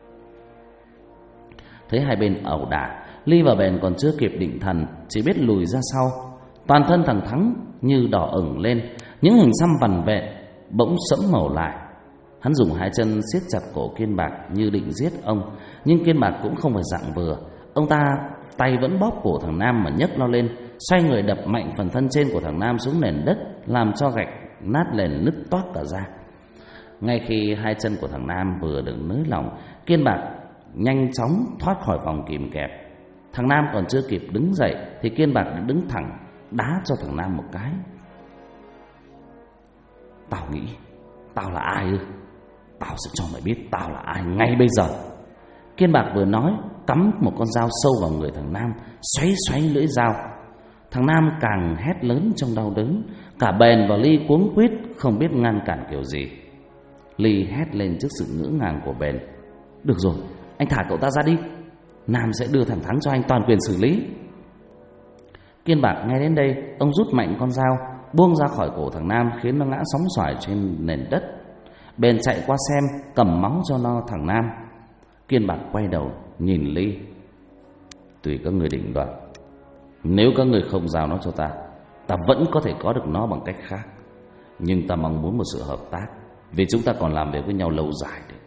Thấy hai bên ẩu đả, Ly và Bền còn chưa kịp định thần, chỉ biết lùi ra sau. Toàn thân thằng Thắng như đỏ ửng lên, những hình xăm vằn vẹn bỗng sẫm màu lại. Hắn dùng hai chân siết chặt cổ Kiên Bạc như định giết ông, nhưng Kiên Bạc cũng không phải dạng vừa. Ông ta tay vẫn bóp cổ thằng Nam mà nhấc nó lên, xoay người đập mạnh phần thân trên của thằng Nam xuống nền đất, làm cho gạch nát nền nứt toác cả ra. Ngay khi hai chân của thằng Nam vừa được nới lỏng, Kiên Bạc nhanh chóng thoát khỏi vòng kìm kẹp. Thằng Nam còn chưa kịp đứng dậy thì Kiên Bạc đã đứng thẳng, đá cho thằng Nam một cái. Tao nghĩ tao là ai ư? Tao sẽ cho mày biết tao là ai ngay bây giờ. Kiên Bạc vừa nói, cắm một con dao sâu vào người thằng Nam, xoáy xoáy lưỡi dao. Thằng Nam càng hét lớn trong đau đớn. Cả Bền và Ly cuống quýt không biết ngăn cản kiểu gì. Ly hét lên trước sự ngỡ ngàng của Bền: Được rồi, anh thả cậu ta ra đi, Nam sẽ đưa thằng Thắng cho anh toàn quyền xử lý. Kiên Bạc nghe đến đây, ông rút mạnh con dao, buông ra khỏi cổ thằng Nam, khiến nó ngã sóng xoài trên nền đất. Bền chạy qua xem, cầm máu cho nó thằng Nam. Kiên Bạc quay đầu nhìn Ly: Tùy các người định đoạt. Nếu các người không giao nó cho ta, ta vẫn có thể có được nó bằng cách khác. Nhưng ta mong muốn một sự hợp tác, vì chúng ta còn làm việc với nhau lâu dài đấy.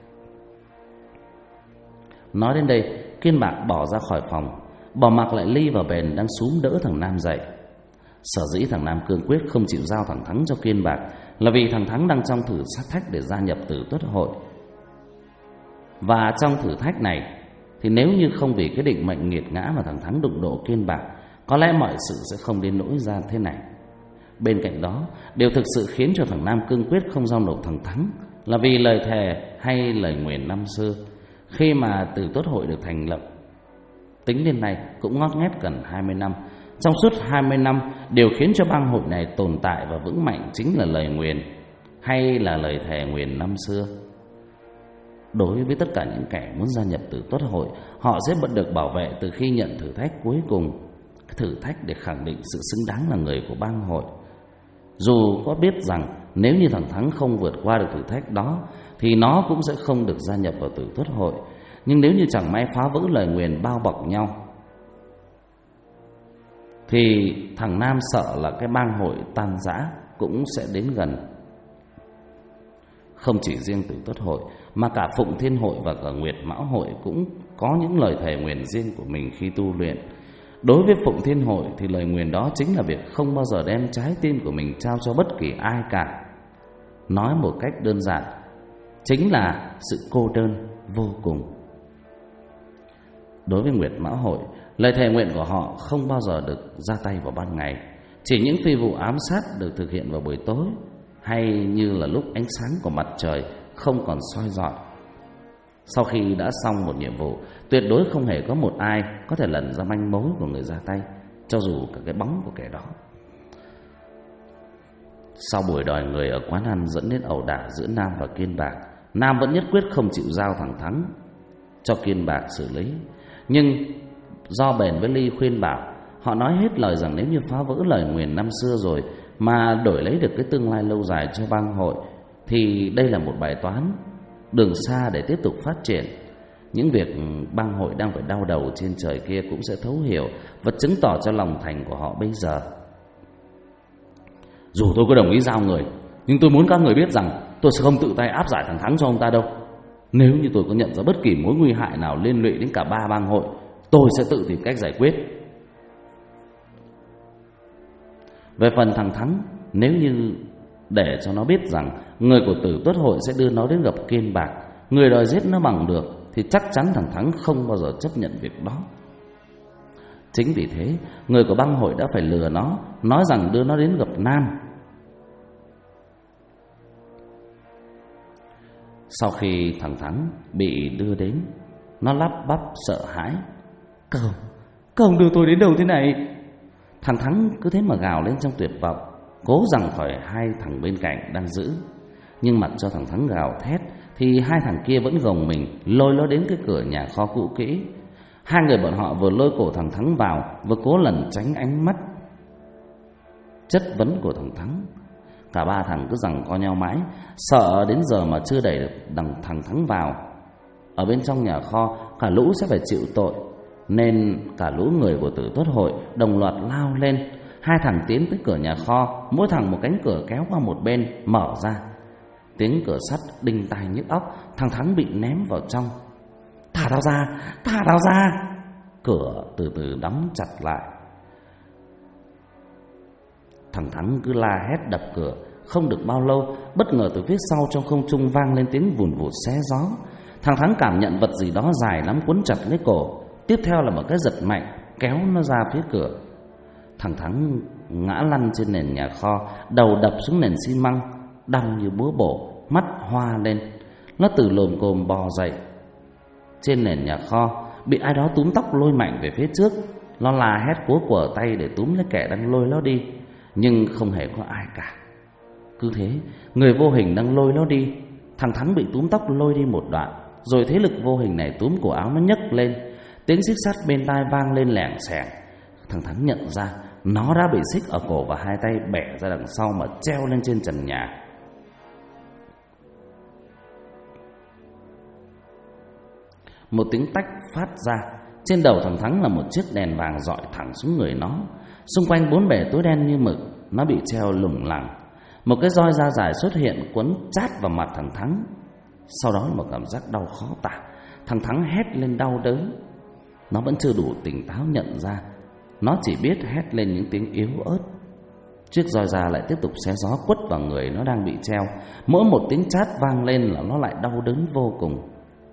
Nói đến đây, Kiên Bạc bỏ ra khỏi phòng, bỏ mặc lại Ly và Bền đang xúm đỡ thằng Nam dậy. Sở dĩ thằng Nam cương quyết không chịu giao thằng Thắng cho Kiên Bạc là vì thằng Thắng đang trong thử thách để gia nhập Tử Tuất Hội. Và trong thử thách này thì nếu như không vì cái định mệnh nghiệt ngã mà thằng Thắng đụng độ Kiên Bạc, có lẽ mọi sự sẽ không đến nỗi ra thế này. Bên cạnh đó, điều thực sự khiến cho thằng Nam cương quyết không giao nộp thằng Thắng là vì lời thề hay lời nguyền năm xưa. Khi mà Tử Tuất Hội được thành lập, tính đến nay cũng ngót nghét gần 20 năm. Trong suốt 20 năm, điều khiến cho bang hội này tồn tại và vững mạnh chính là lời nguyền hay là lời thề nguyền năm xưa. Đối với tất cả những kẻ muốn gia nhập Tử Tuất Hội, họ sẽ vẫn được bảo vệ từ khi nhận thử thách cuối cùng, thử thách để khẳng định sự xứng đáng là người của bang hội. Dù có biết rằng nếu như thằng Thắng không vượt qua được thử thách đó thì nó cũng sẽ không được gia nhập vào Tử Tuất Hội, nhưng nếu như chẳng may phá vỡ lời nguyền bao bọc nhau thì thằng Nam sợ là cái bang hội tan rã cũng sẽ đến gần. Không chỉ riêng Tử Tuất Hội mà cả Phụng Thiên Hội và cả Nguyệt Mão Hội cũng có những lời thề nguyền riêng của mình khi tu luyện. Đối với Phụng Thiên Hội thì lời nguyền đó chính là việc không bao giờ đem trái tim của mình trao cho bất kỳ ai cả. Nói một cách đơn giản, chính là sự cô đơn vô cùng. Đối với Nguyệt Mão Hội, lời thề nguyện của họ không bao giờ được ra tay vào ban ngày. Chỉ những phi vụ ám sát được thực hiện vào buổi tối, hay như là lúc ánh sáng của mặt trời không còn soi rọi. Sau khi đã xong một nhiệm vụ, tuyệt đối không hề có một ai có thể lần ra manh mối của người ra tay, cho dù cả cái bóng của kẻ đó. Sau buổi đòi người ở quán ăn dẫn đến ẩu đả giữa Nam và Kiên Bạc, Nam vẫn nhất quyết không chịu giao thằng Thắng cho Kiên Bạc xử lý. Nhưng do Bền với Ly khuyên bảo, họ nói hết lời rằng nếu như phá vỡ lời nguyền năm xưa rồi mà đổi lấy được cái tương lai lâu dài cho bang hội thì đây là một bài toán đường xa để tiếp tục phát triển. Những việc bang hội đang phải đau đầu trên trời kia cũng sẽ thấu hiểu và chứng tỏ cho lòng thành của họ bây giờ. Dù tôi có đồng ý giao người, nhưng tôi muốn các người biết rằng tôi sẽ không tự tay áp giải thằng Thắng cho ông ta đâu. Nếu như tôi có nhận ra bất kỳ mối nguy hại nào liên lụy đến cả ba bang hội, tôi sẽ tự tìm cách giải quyết. Về phần thằng Thắng, nếu như để cho nó biết rằng người của Tử Tuất Hội sẽ đưa nó đến gặp Kiên Bạc, người đòi giết nó bằng được, thì chắc chắn thằng Thắng không bao giờ chấp nhận việc đó. Chính vì thế, người của bang hội đã phải lừa nó, nói rằng đưa nó đến gặp Nam. Sau khi thằng Thắng bị đưa đến, nó lắp bắp sợ hãi: Cậu đưa tôi đến đâu thế này? Thằng Thắng cứ thế mà gào lên trong tuyệt vọng. cố giằng khỏi hai thằng bên cạnh đang giữ. Nhưng mặc cho thằng Thắng gào thét thì hai thằng kia vẫn gồng mình lôi nó đến cái cửa nhà kho cũ kỹ. Hai người bọn họ vừa lôi cổ thằng Thắng vào, vừa cố lẩn tránh ánh mắt chất vấn của thằng Thắng. Cả ba thằng cứ giằng co nhau mãi, sợ đến giờ mà chưa đẩy được thằng Thắng vào. Ở bên trong nhà kho, cả lũ sẽ phải chịu tội, nên cả lũ người của Tử Tuất hội đồng loạt lao lên. Hai thằng tiến tới cửa nhà kho, mỗi thằng một cánh cửa kéo qua một bên, mở ra. Tiếng cửa sắt đinh tai nhức óc. Thằng Thắng bị ném vào trong. Thả tao ra, thả tao ra. Cửa từ từ đóng chặt lại. Thằng Thắng cứ la hét đập cửa. Không được bao lâu, bất ngờ từ phía sau trong không trung vang lên tiếng vùn vụt xé gió. Thằng Thắng cảm nhận vật gì đó dài lắm quấn chặt lấy cổ. Tiếp theo là một cái giật mạnh kéo nó ra phía cửa. Thằng Thắng ngã lăn trên nền nhà kho, đầu đập xuống nền xi măng, đau như búa bổ, mắt hoa lên. Nó từ lồm cồm bò dậy. Trên nền nhà kho bị ai đó túm tóc lôi mạnh về phía trước. Nó la hét cố quở tay để túm lấy kẻ đang lôi nó đi, nhưng không hề có ai cả. Cứ thế, người vô hình đang lôi nó đi. Thằng Thắng bị túm tóc lôi đi một đoạn, rồi thế lực vô hình này túm cổ áo nó nhấc lên. Tiếng xích sắt bên tai vang lên lẻng xẻng. Thằng Thắng nhận ra nó đã bị xích ở cổ và hai tay bẻ ra đằng sau mà treo lên trên trần nhà. Một tiếng tách phát ra. Trên đầu thằng Thắng là một chiếc đèn vàng rọi thẳng xuống người nó. Xung quanh bốn bề tối đen như mực. Nó bị treo lủng lẳng. Một cái roi da dài xuất hiện quấn chát vào mặt thằng Thắng. Sau đó là một cảm giác đau khó tả. Thằng Thắng hét lên đau đớn. Nó vẫn chưa đủ tỉnh táo nhận ra. Nó chỉ biết hét lên những tiếng yếu ớt. Chiếc roi da lại tiếp tục xé gió quất vào người nó đang bị treo. Mỗi một tiếng chát vang lên là nó lại đau đớn vô cùng.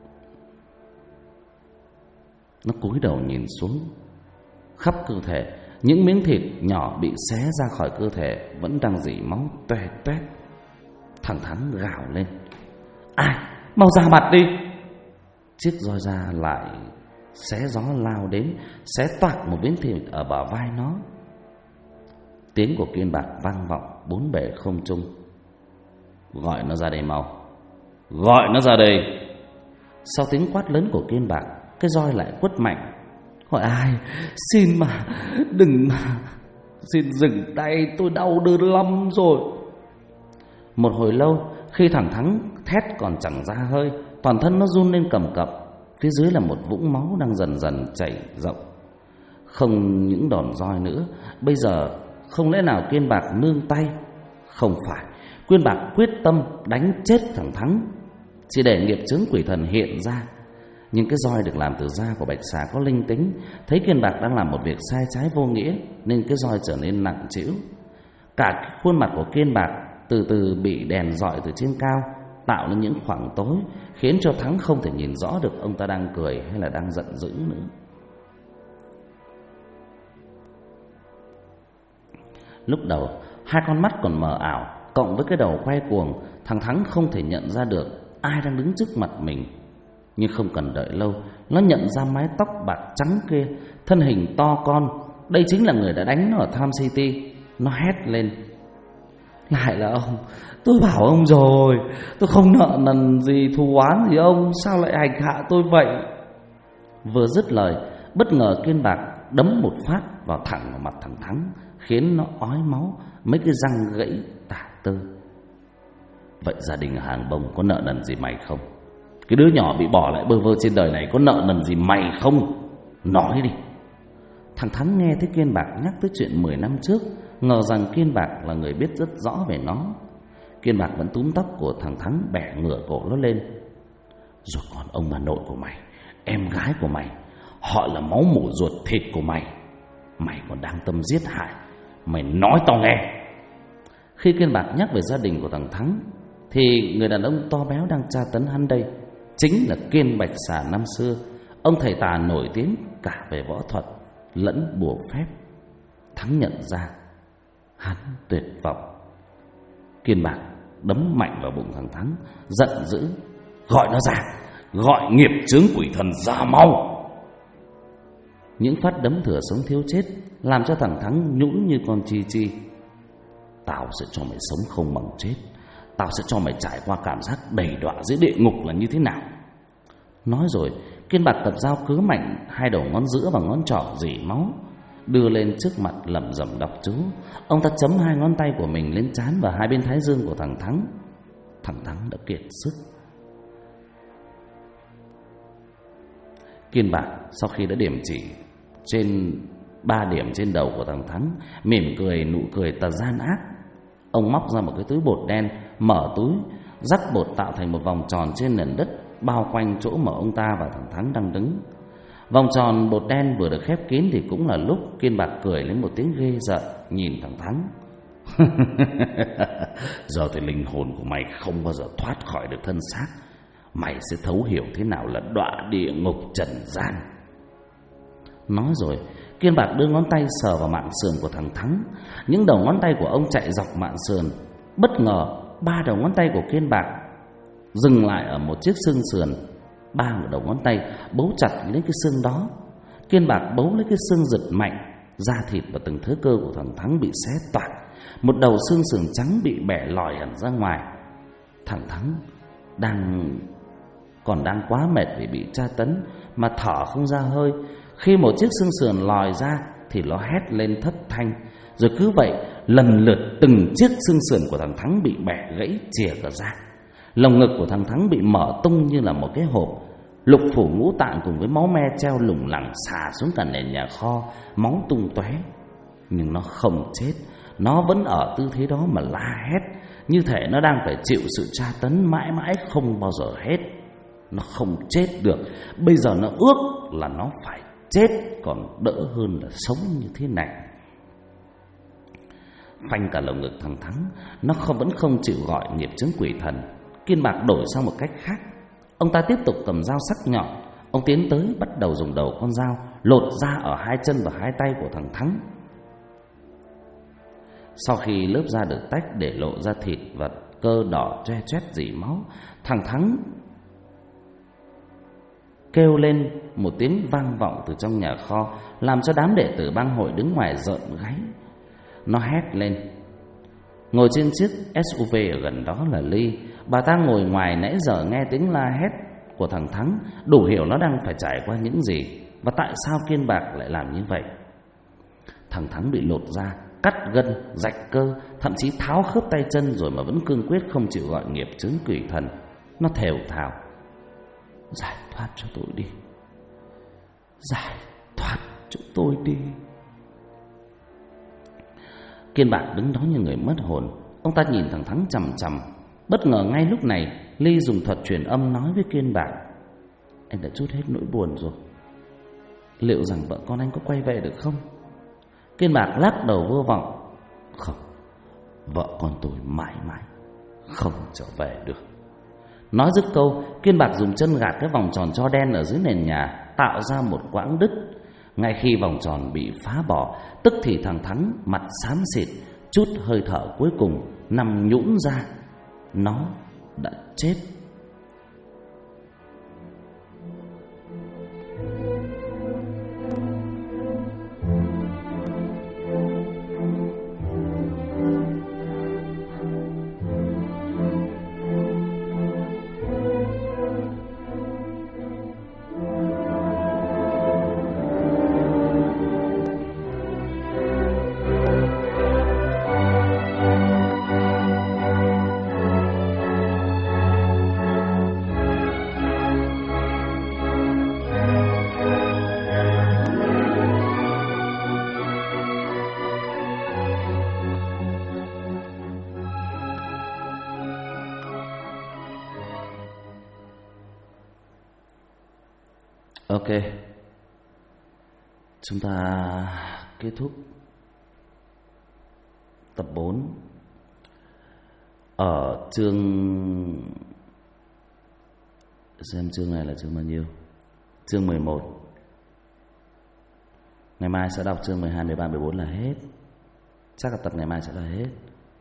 Nó cúi đầu nhìn xuống. Khắp cơ thể, những miếng thịt nhỏ bị xé ra khỏi cơ thể vẫn đang rỉ máu toe toét. Thằng Thắng gào lên: "Ai, mau ra mặt đi!" Chiếc roi da lại xé gió lao đến, xé toạc một miếng thịt ở bả vai nó. Tiếng của Kiên Bạc vang vọng bốn bề không trung: "Gọi nó ra đây mau, gọi nó ra đây!" Sau tiếng quát lớn của Kiên Bạc, cái roi lại quất mạnh. "Gọi ai? Xin mà, đừng mà, xin dừng tay, tôi đau đớn lắm rồi." Một hồi lâu, khi thằng Thắng thét còn chẳng ra hơi, toàn thân nó run lên cầm cập. Phía dưới là một vũng máu đang dần dần chảy rộng. Không những đòn roi nữa, bây giờ không lẽ nào Kiên Bạc nương tay? Không phải, Kiên Bạc quyết tâm đánh chết thằng Thắng, chỉ để nghiệp chướng quỷ thần hiện ra. Nhưng cái roi được làm từ da của bạch xà có linh tính, thấy Kiên Bạc đang làm một việc sai trái vô nghĩa, nên cái roi trở nên nặng trĩu. Cả khuôn mặt của Kiên Bạc từ từ bị đèn rọi từ trên cao, tạo nên những khoảng tối, khiến cho Thắng không thể nhìn rõ được ông ta đang cười hay là đang giận dữ nữa. Lúc đầu, hai con mắt còn mờ ảo, cộng với cái đầu quay cuồng, thằng Thắng không thể nhận ra được ai đang đứng trước mặt mình. Nhưng không cần đợi lâu, nó nhận ra mái tóc bạc trắng kia, thân hình to con. Đây chính là người đã đánh nó ở Tham City. Nó hét lên: "Lại là ông! Tôi bảo ông rồi, tôi không nợ nần gì, thù oán gì ông, sao lại hành hạ tôi vậy?" Vừa dứt lời, bất ngờ Kiên Bạc đấm một phát vào thẳng vào mặt thằng Thắng, khiến nó ói máu, mấy cái răng gãy tả tơi. "Vậy gia đình Hàng Bông có nợ nần gì mày không? Cái đứa nhỏ bị bỏ lại bơ vơ trên đời này có nợ nần gì mày không? Nói đi." Thằng Thắng nghe thấy Kiên Bạc nhắc tới chuyện 10 năm trước, ngờ rằng Kiên Bạc là người biết rất rõ về nó. Kiên Bạc vẫn túm tóc của thằng Thắng, bẻ ngửa cổ nó lên: "Rồi còn ông bà nội của mày, em gái của mày, họ là máu mủ ruột thịt của mày. Mày còn đang tâm giết hại, mày nói tao nghe." Khi Kiên Bạc nhắc về gia đình của thằng Thắng, thì người đàn ông to béo đang tra tấn hắn đây chính là Kiên Bạch Xà năm xưa, ông thầy tà nổi tiếng cả về võ thuật lẫn bùa phép. Thắng nhận ra hắn tuyệt vọng. Kiên Bạc đấm mạnh vào bụng thằng Thắng, giận dữ: "Gọi nó ra, gọi nghiệp chướng quỷ thần ra mau!" Những phát đấm thừa sống thiếu chết làm cho thằng Thắng nhũn như con chi chi. tao sẽ cho mày sống không bằng chết. Tao sẽ cho mày trải qua cảm giác đầy đọa dưới địa ngục là như thế nào. Nói rồi, Kiên Bạc tập dao cứa mạnh 2 đầu ngón giữa và ngón trỏ rỉ máu, đưa lên trước mặt lẩm rẩm đọc chú. Ông ta chấm 2 ngón tay của mình lên trán và 2 bên thái dương của thằng Thắng. Thằng Thắng đã kiệt sức. Kiên Bạc sau khi đã điểm chỉ trên 3 điểm trên đầu của thằng Thắng, mỉm cười nụ cười tà gian ác. Ông móc ra một cái túi bột đen, mở túi, rắc bột tạo thành một vòng tròn trên nền đất bao quanh chỗ mà ông ta và thằng Thắng đang đứng. Vòng tròn bột đen vừa được khép kín thì cũng là lúc Kiên Bạc cười lên một tiếng ghê rợn nhìn thằng Thắng. Giờ thì linh hồn của mày không bao giờ thoát khỏi được thân xác. Mày sẽ thấu hiểu thế nào là đọa địa ngục trần gian. Nói rồi, Kiên Bạc đưa ngón tay sờ vào mạn sườn của thằng Thắng. Những đầu ngón tay của ông chạy dọc mạn sườn. Bất ngờ 3 đầu ngón tay của Kiên Bạc dừng lại ở một chiếc xương sườn. 3 đầu ngón tay bấu chặt lấy cái xương đó. Kiên Bạc bấu lấy cái xương giật mạnh, da thịt và từng thớ cơ của thằng Thắng bị xé toạc. Một đầu xương sườn trắng bị bẻ lòi hẳn ra ngoài. Thằng Thắng còn đang quá mệt vì bị tra tấn mà thở không ra hơi. Khi một chiếc xương sườn lòi ra thì nó hét lên thất thanh. Rồi cứ vậy lần lượt từng chiếc xương sườn của thằng Thắng bị bẻ gãy chìa cả ra. Lồng ngực của thằng Thắng bị mở tung như là một cái hộp. Lục phủ ngũ tạng cùng với máu me treo lủng lẳng xả xuống cả nền nhà kho, máu tung tóe. Nhưng nó không chết. Nó vẫn ở tư thế đó mà la hét, như thể nó đang phải chịu sự tra tấn mãi mãi không bao giờ hết. Nó không chết được. Bây giờ nó ước là nó phải chết còn đỡ hơn là sống như thế này. Phanh cả lồng ngực thằng Thắng, nó vẫn không chịu gọi nghiệp chướng quỷ thần. Kiên Bạc đổi sang một cách khác. Ông ta tiếp tục cầm dao sắc nhọn. Ông tiến tới bắt đầu dùng đầu con dao lột da ở 2 chân và 2 tay của thằng Thắng. Sau khi lớp da được tách để lộ ra thịt và cơ đỏ choe choét rỉ máu, thằng Thắng kêu lên một tiếng vang vọng từ trong nhà kho, làm cho đám đệ tử bang hội đứng ngoài rợn gáy. Nó hét lên. Ngồi trên chiếc SUV ở gần đó là Ly. Bà ta ngồi ngoài nãy giờ nghe tiếng la hét của thằng Thắng, đủ hiểu nó đang phải trải qua những gì và tại sao Kiên Bạc lại làm như vậy. Thằng Thắng bị lột da, cắt gân, rạch cơ, thậm chí tháo khớp tay chân rồi mà vẫn cương quyết không chịu gọi nghiệp chướng quỷ thần. Nó thều thào: giải thoát cho tôi đi, giải thoát cho tôi đi. Kiên Bạc đứng đó như người mất hồn. Ông ta nhìn thằng Thắng chằm chằm. Bất ngờ ngay lúc này Ly dùng thuật truyền âm nói với Kiên Bạc: anh đã trút hết nỗi buồn rồi, liệu rằng vợ con anh có quay về được không? Kiên Bạc lắc đầu vô vọng: không, vợ con tôi mãi mãi không trở về được. Nói dứt câu, Kiên Bạc dùng chân gạt cái vòng tròn tro đen ở dưới nền nhà, tạo ra một quãng đứt. Ngay khi vòng tròn bị phá bỏ, tức thì thằng Thắng mặt xám xịt, chút hơi thở cuối cùng, nằm nhũn ra. Nó đã chết. Ok, chúng ta kết thúc tập 4 ở chương, xem chương này là chương bao nhiêu, chương 11. Ngày mai sẽ đọc chương 12, 13, 14 là hết. Chắc là tập ngày mai sẽ là hết.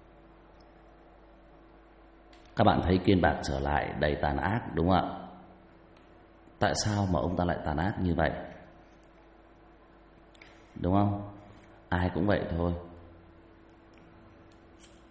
Các bạn thấy Kiên Bạc trở lại đầy tàn ác đúng không ạ? Tại sao mà ông ta lại tàn ác như vậy? Đúng không? Ai cũng vậy thôi.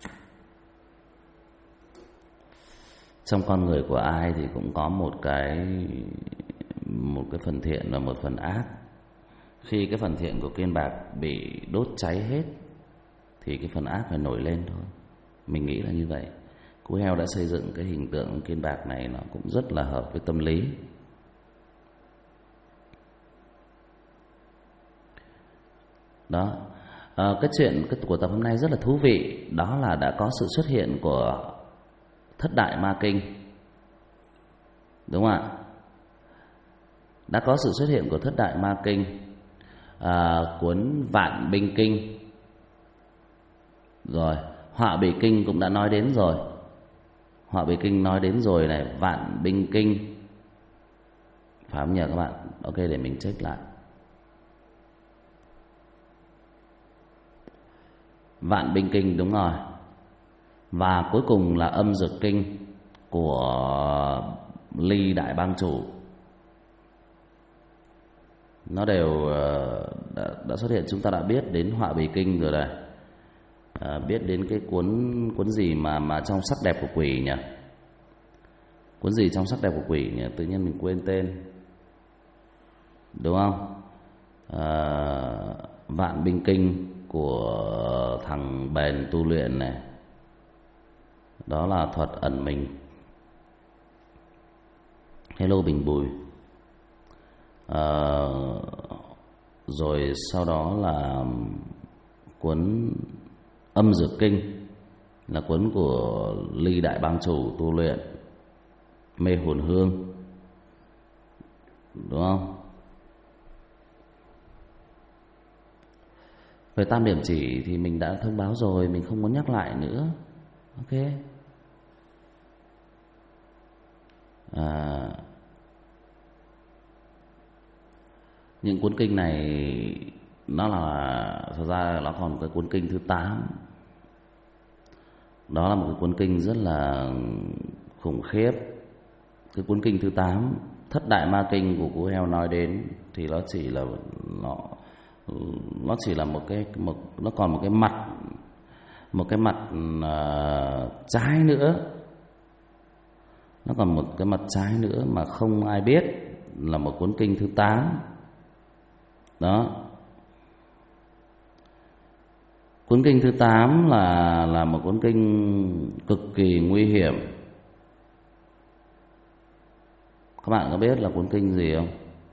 Trong con người của ai thì cũng có một cái phần thiện và một phần ác. Khi cái phần thiện của Kiên Bạc bị đốt cháy hết thì cái phần ác phải nổi lên thôi. Mình nghĩ là như vậy. Cú heo đã xây dựng cái hình tượng Kiên Bạc này nó cũng rất là hợp với tâm lý. Đó. Cái chuyện của tập hôm nay rất là thú vị. Đó là đã có sự xuất hiện của Thất Đại Ma Kinh. Đúng không ạ? Đã có sự xuất hiện của Thất Đại Ma Kinh, cuốn Vạn Binh Kinh. Rồi, Họa Bì Kinh cũng đã nói đến rồi. Họa Bì Kinh nói đến rồi này, Vạn Binh Kinh. Phải không nhờ các bạn? Ok, để mình check lại. Vạn Binh Kinh đúng rồi. Và cuối cùng là Âm Dược Kinh của Ly Đại Bang Chủ. Nó đều đã xuất hiện. Chúng ta đã biết đến Họa Bì Kinh rồi này. Biết đến cái cuốn gì mà trong Sắc Đẹp của Quỷ nhỉ? Cuốn gì trong Sắc Đẹp của Quỷ nhỉ? Tự nhiên mình quên tên. Đúng không? Vạn Binh Kinh của thằng Bền tu luyện này. Đó là thuật ẩn mình. Hello Bình Bùi. Rồi sau đó là cuốn Âm Dược Kinh, là cuốn của Ly Đại Bang Chủ tu luyện. Mê Hồn Hương, đúng không? Về tam điểm chỉ thì mình đã thông báo rồi, mình không muốn nhắc lại nữa. Ok. Những cuốn kinh này nó là, thật ra nó còn cái cuốn kinh thứ 8. Đó là một cái cuốn kinh rất là khủng khiếp. Cái cuốn kinh thứ 8, Thất Đại Ma Kinh của Cú Heo nói đến thì nó chỉ là nó chỉ là nó còn một cái mặt trái nữa. Nó còn một cái mặt trái nữa mà không ai biết, là một cuốn kinh thứ 8. Đó. Cuốn kinh thứ 8 là một cuốn kinh cực kỳ nguy hiểm. Các bạn có biết là cuốn kinh gì không?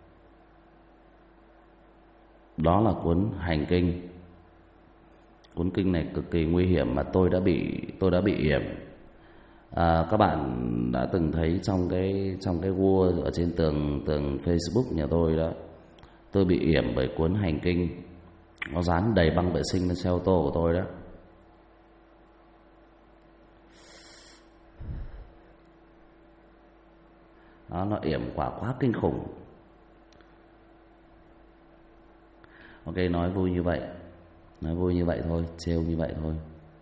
Đó là cuốn Hành Kinh. Cuốn kinh này cực kỳ nguy hiểm mà tôi đã bị yểm. Các bạn đã từng thấy trong cái wall ở trên tường Facebook nhà tôi đó, tôi bị yểm bởi cuốn Hành Kinh. Nó dán đầy băng vệ sinh lên xe ô tô của tôi đó. Đó, nó yểm quá kinh khủng. Ok, nói vui như vậy thôi, trêu như vậy thôi.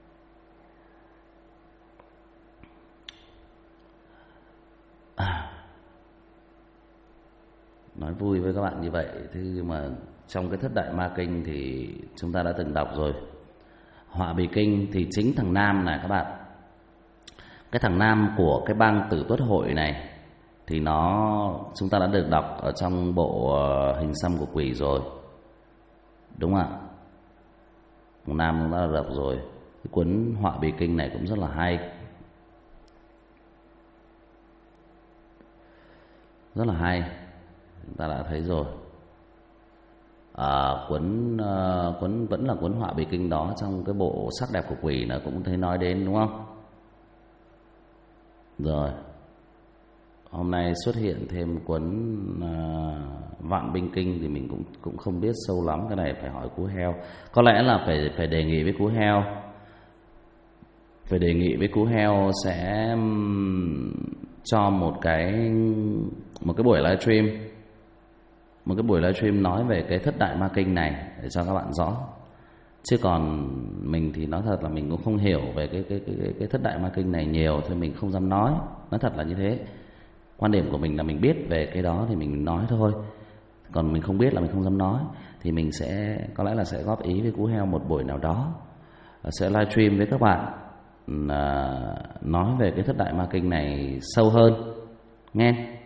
Nói vui với các bạn như vậy. Thế nhưng mà trong cái Thất Đại Ma Kinh thì chúng ta đã từng đọc rồi. Họa Bì Kinh thì chính thằng Nam này các bạn, cái thằng Nam của cái bang Tử Tuất Hội này thì chúng ta đã được đọc ở trong bộ Hình Xăm của Quỷ rồi, đúng không ạ? Thằng Nam chúng ta đã đọc rồi. Cái cuốn Họa Bì Kinh này cũng rất là hay, rất là hay, chúng ta đã thấy rồi. Cuốn vẫn là cuốn Họa Bì Kinh đó, trong cái bộ Sắc Đẹp của Quỷ nó cũng thấy nói đến, đúng không? Rồi hôm nay xuất hiện thêm cuốn Vạn Binh Kinh thì mình cũng không biết sâu lắm. Cái này phải hỏi Cú Heo. Có lẽ là phải đề nghị với Cú Heo. Phải đề nghị với Cú Heo sẽ cho một cái buổi livestream, nói về cái Thất Đại Ma Kinh này để cho các bạn rõ. Chứ còn mình thì nói thật là mình cũng không hiểu về cái Thất Đại Ma Kinh này nhiều, thì mình không dám nói thật là như thế. Quan điểm của mình là mình biết về cái đó thì mình nói thôi, còn mình không biết là mình không dám nói. Thì mình sẽ có lẽ là sẽ góp ý với Cú Heo một buổi nào đó, sẽ livestream với các bạn nói về cái thất đại ma kinh này sâu hơn nghe.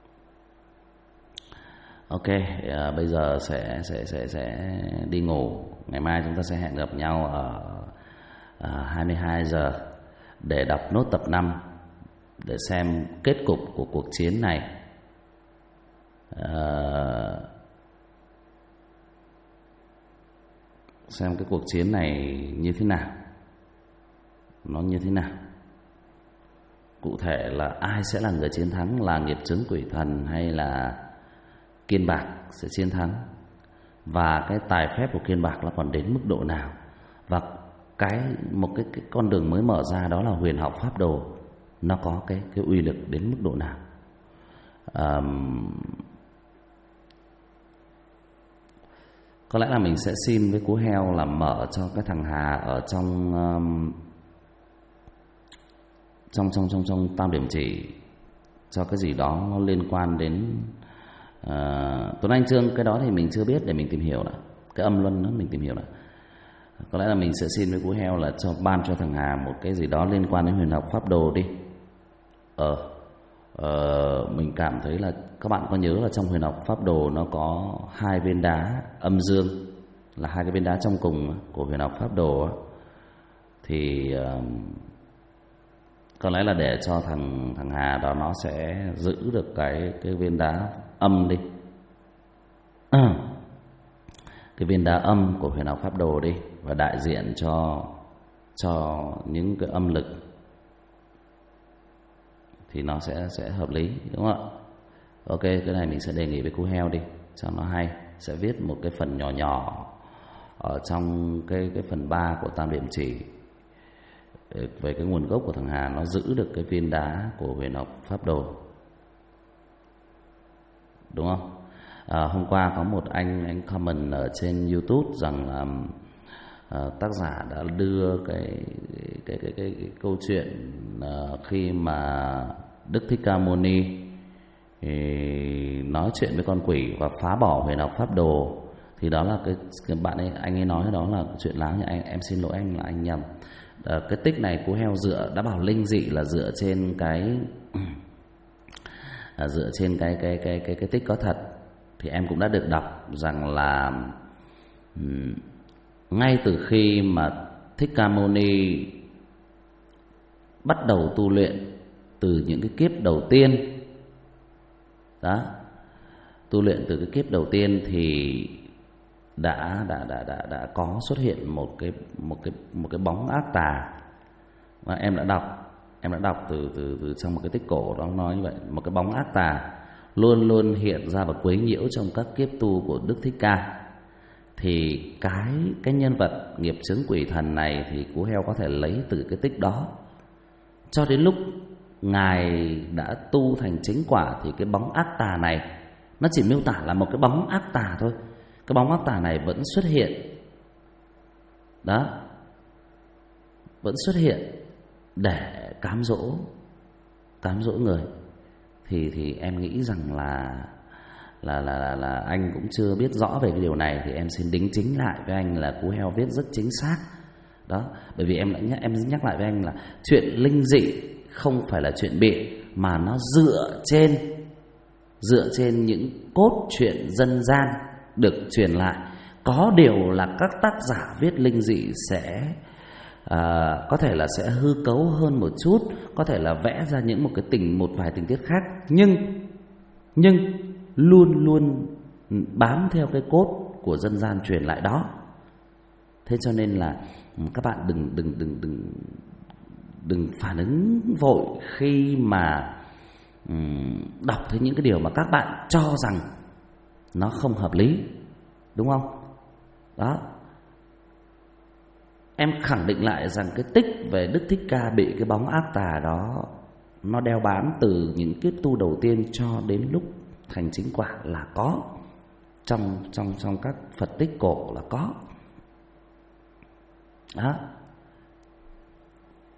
Ok, bây giờ sẽ đi ngủ. Ngày mai chúng ta sẽ hẹn gặp nhau ở 22 giờ để đọc nốt tập 5 để xem kết cục của cuộc chiến này. Xem cái cuộc chiến này như thế nào, nó như thế nào, cụ thể là ai sẽ là người chiến thắng, là nghiệp chướng quỷ thần hay là Kiên Bạc sẽ chiến thắng, và cái tài phép của Kiên Bạc nó còn đến mức độ nào, và một cái con đường mới mở ra đó là huyền học pháp đồ, nó có cái uy lực đến mức độ nào. Có lẽ là mình sẽ xin với Cú Heo là mở cho cái thằng Hà ở trong tam điểm chỉ cho cái gì đó nó liên quan đến Tuấn Anh Trương. Cái đó thì mình chưa biết, để mình tìm hiểu đã. Cái âm luân đó mình tìm hiểu đã. Có lẽ là mình sẽ xin với Cú Heo là ban cho thằng Hà một cái gì đó liên quan đến huyền học pháp đồ đi. Mình cảm thấy là các bạn có nhớ là trong huyền học pháp đồ nó có 2 viên đá âm dương, là 2 cái viên đá trong cùng của huyền học pháp đồ á. Thì có lẽ là để cho thằng Hà đó nó sẽ giữ được cái viên đá âm đi, cái viên đá âm của huyền học pháp đồ đi, và đại diện cho những cái âm lực thì nó sẽ hợp lý, đúng không ạ? Ok, cái này mình sẽ đề nghị với Cú Heo đi cho nó hay, sẽ viết một cái phần nhỏ nhỏ ở trong cái phần 3 của tam điểm chỉ về cái nguồn gốc của thằng Hà nó giữ được cái viên đá của huyền học pháp đồ, đúng không? Hôm qua có một anh comment ở trên YouTube rằng tác giả đã đưa cái câu chuyện khi mà Đức Thích Ca Mâu Ni nói chuyện với con quỷ và phá bỏ huyền học pháp đồ, thì đó là cái bạn ấy, anh ấy nói đó là chuyện láng, nhưng em xin lỗi anh là anh nhầm. Cái tích này Cú Heo đã bảo linh dị là dựa trên cái tích có thật. Thì em cũng đã được đọc rằng là ngay từ khi mà Thích Ca Mâu Ni bắt đầu tu luyện từ những cái kiếp đầu tiên đó, tu luyện từ cái kiếp đầu tiên thì đã có xuất hiện một cái bóng ác tà, và em đã đọc từ trong một cái tích cổ đó nói như vậy. Một cái bóng ác tà luôn luôn hiện ra và quấy nhiễu trong các kiếp tu của Đức Thích Ca. Thì cái nhân vật nghiệp chướng quỷ thần này thì Cú Heo có thể lấy từ cái tích đó. Cho đến lúc ngài đã tu thành chính quả thì cái bóng ác tà này nó chỉ miêu tả là một cái bóng ác tà thôi. Cái bóng ác tà này vẫn xuất hiện đó, vẫn xuất hiện để cám dỗ người. Thì em nghĩ rằng là anh cũng chưa biết rõ về cái điều này, thì em xin đính chính lại với anh là Cú Heo viết rất chính xác đó. Bởi vì em nhắc lại với anh là chuyện linh dị không phải là chuyện bịa, mà nó dựa trên những cốt truyện dân gian được truyền lại. Có điều là các tác giả viết linh dị sẽ có thể là sẽ hư cấu hơn một chút, có thể là vẽ ra một vài tình tiết khác, nhưng luôn luôn bám theo cái cốt của dân gian truyền lại đó. Thế cho nên là các bạn đừng phản ứng vội khi mà đọc thấy những cái điều mà các bạn cho rằng nó không hợp lý, đúng không? Đó. Em khẳng định lại rằng cái tích về Đức Thích Ca bị cái bóng ác tà đó nó đeo bám từ những kiếp tu đầu tiên cho đến lúc thành chính quả là có. Trong các Phật tích cổ là có. Đó.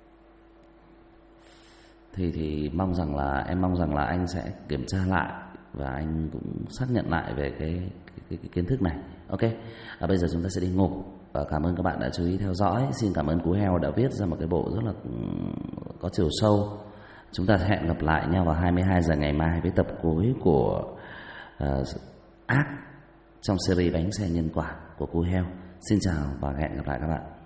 Thì em mong rằng là anh sẽ kiểm tra lại và anh cũng xác nhận lại về cái kiến thức này. Ok, bây giờ chúng ta sẽ đi ngủ. Và cảm ơn các bạn đã chú ý theo dõi. Xin cảm ơn Cú Heo đã viết ra một cái bộ rất là có chiều sâu. Chúng ta hẹn gặp lại nhau vào 22 giờ ngày mai với tập cuối của Ác trong series Bánh Xe Nhân Quả của Cú Heo. Xin chào và hẹn gặp lại các bạn.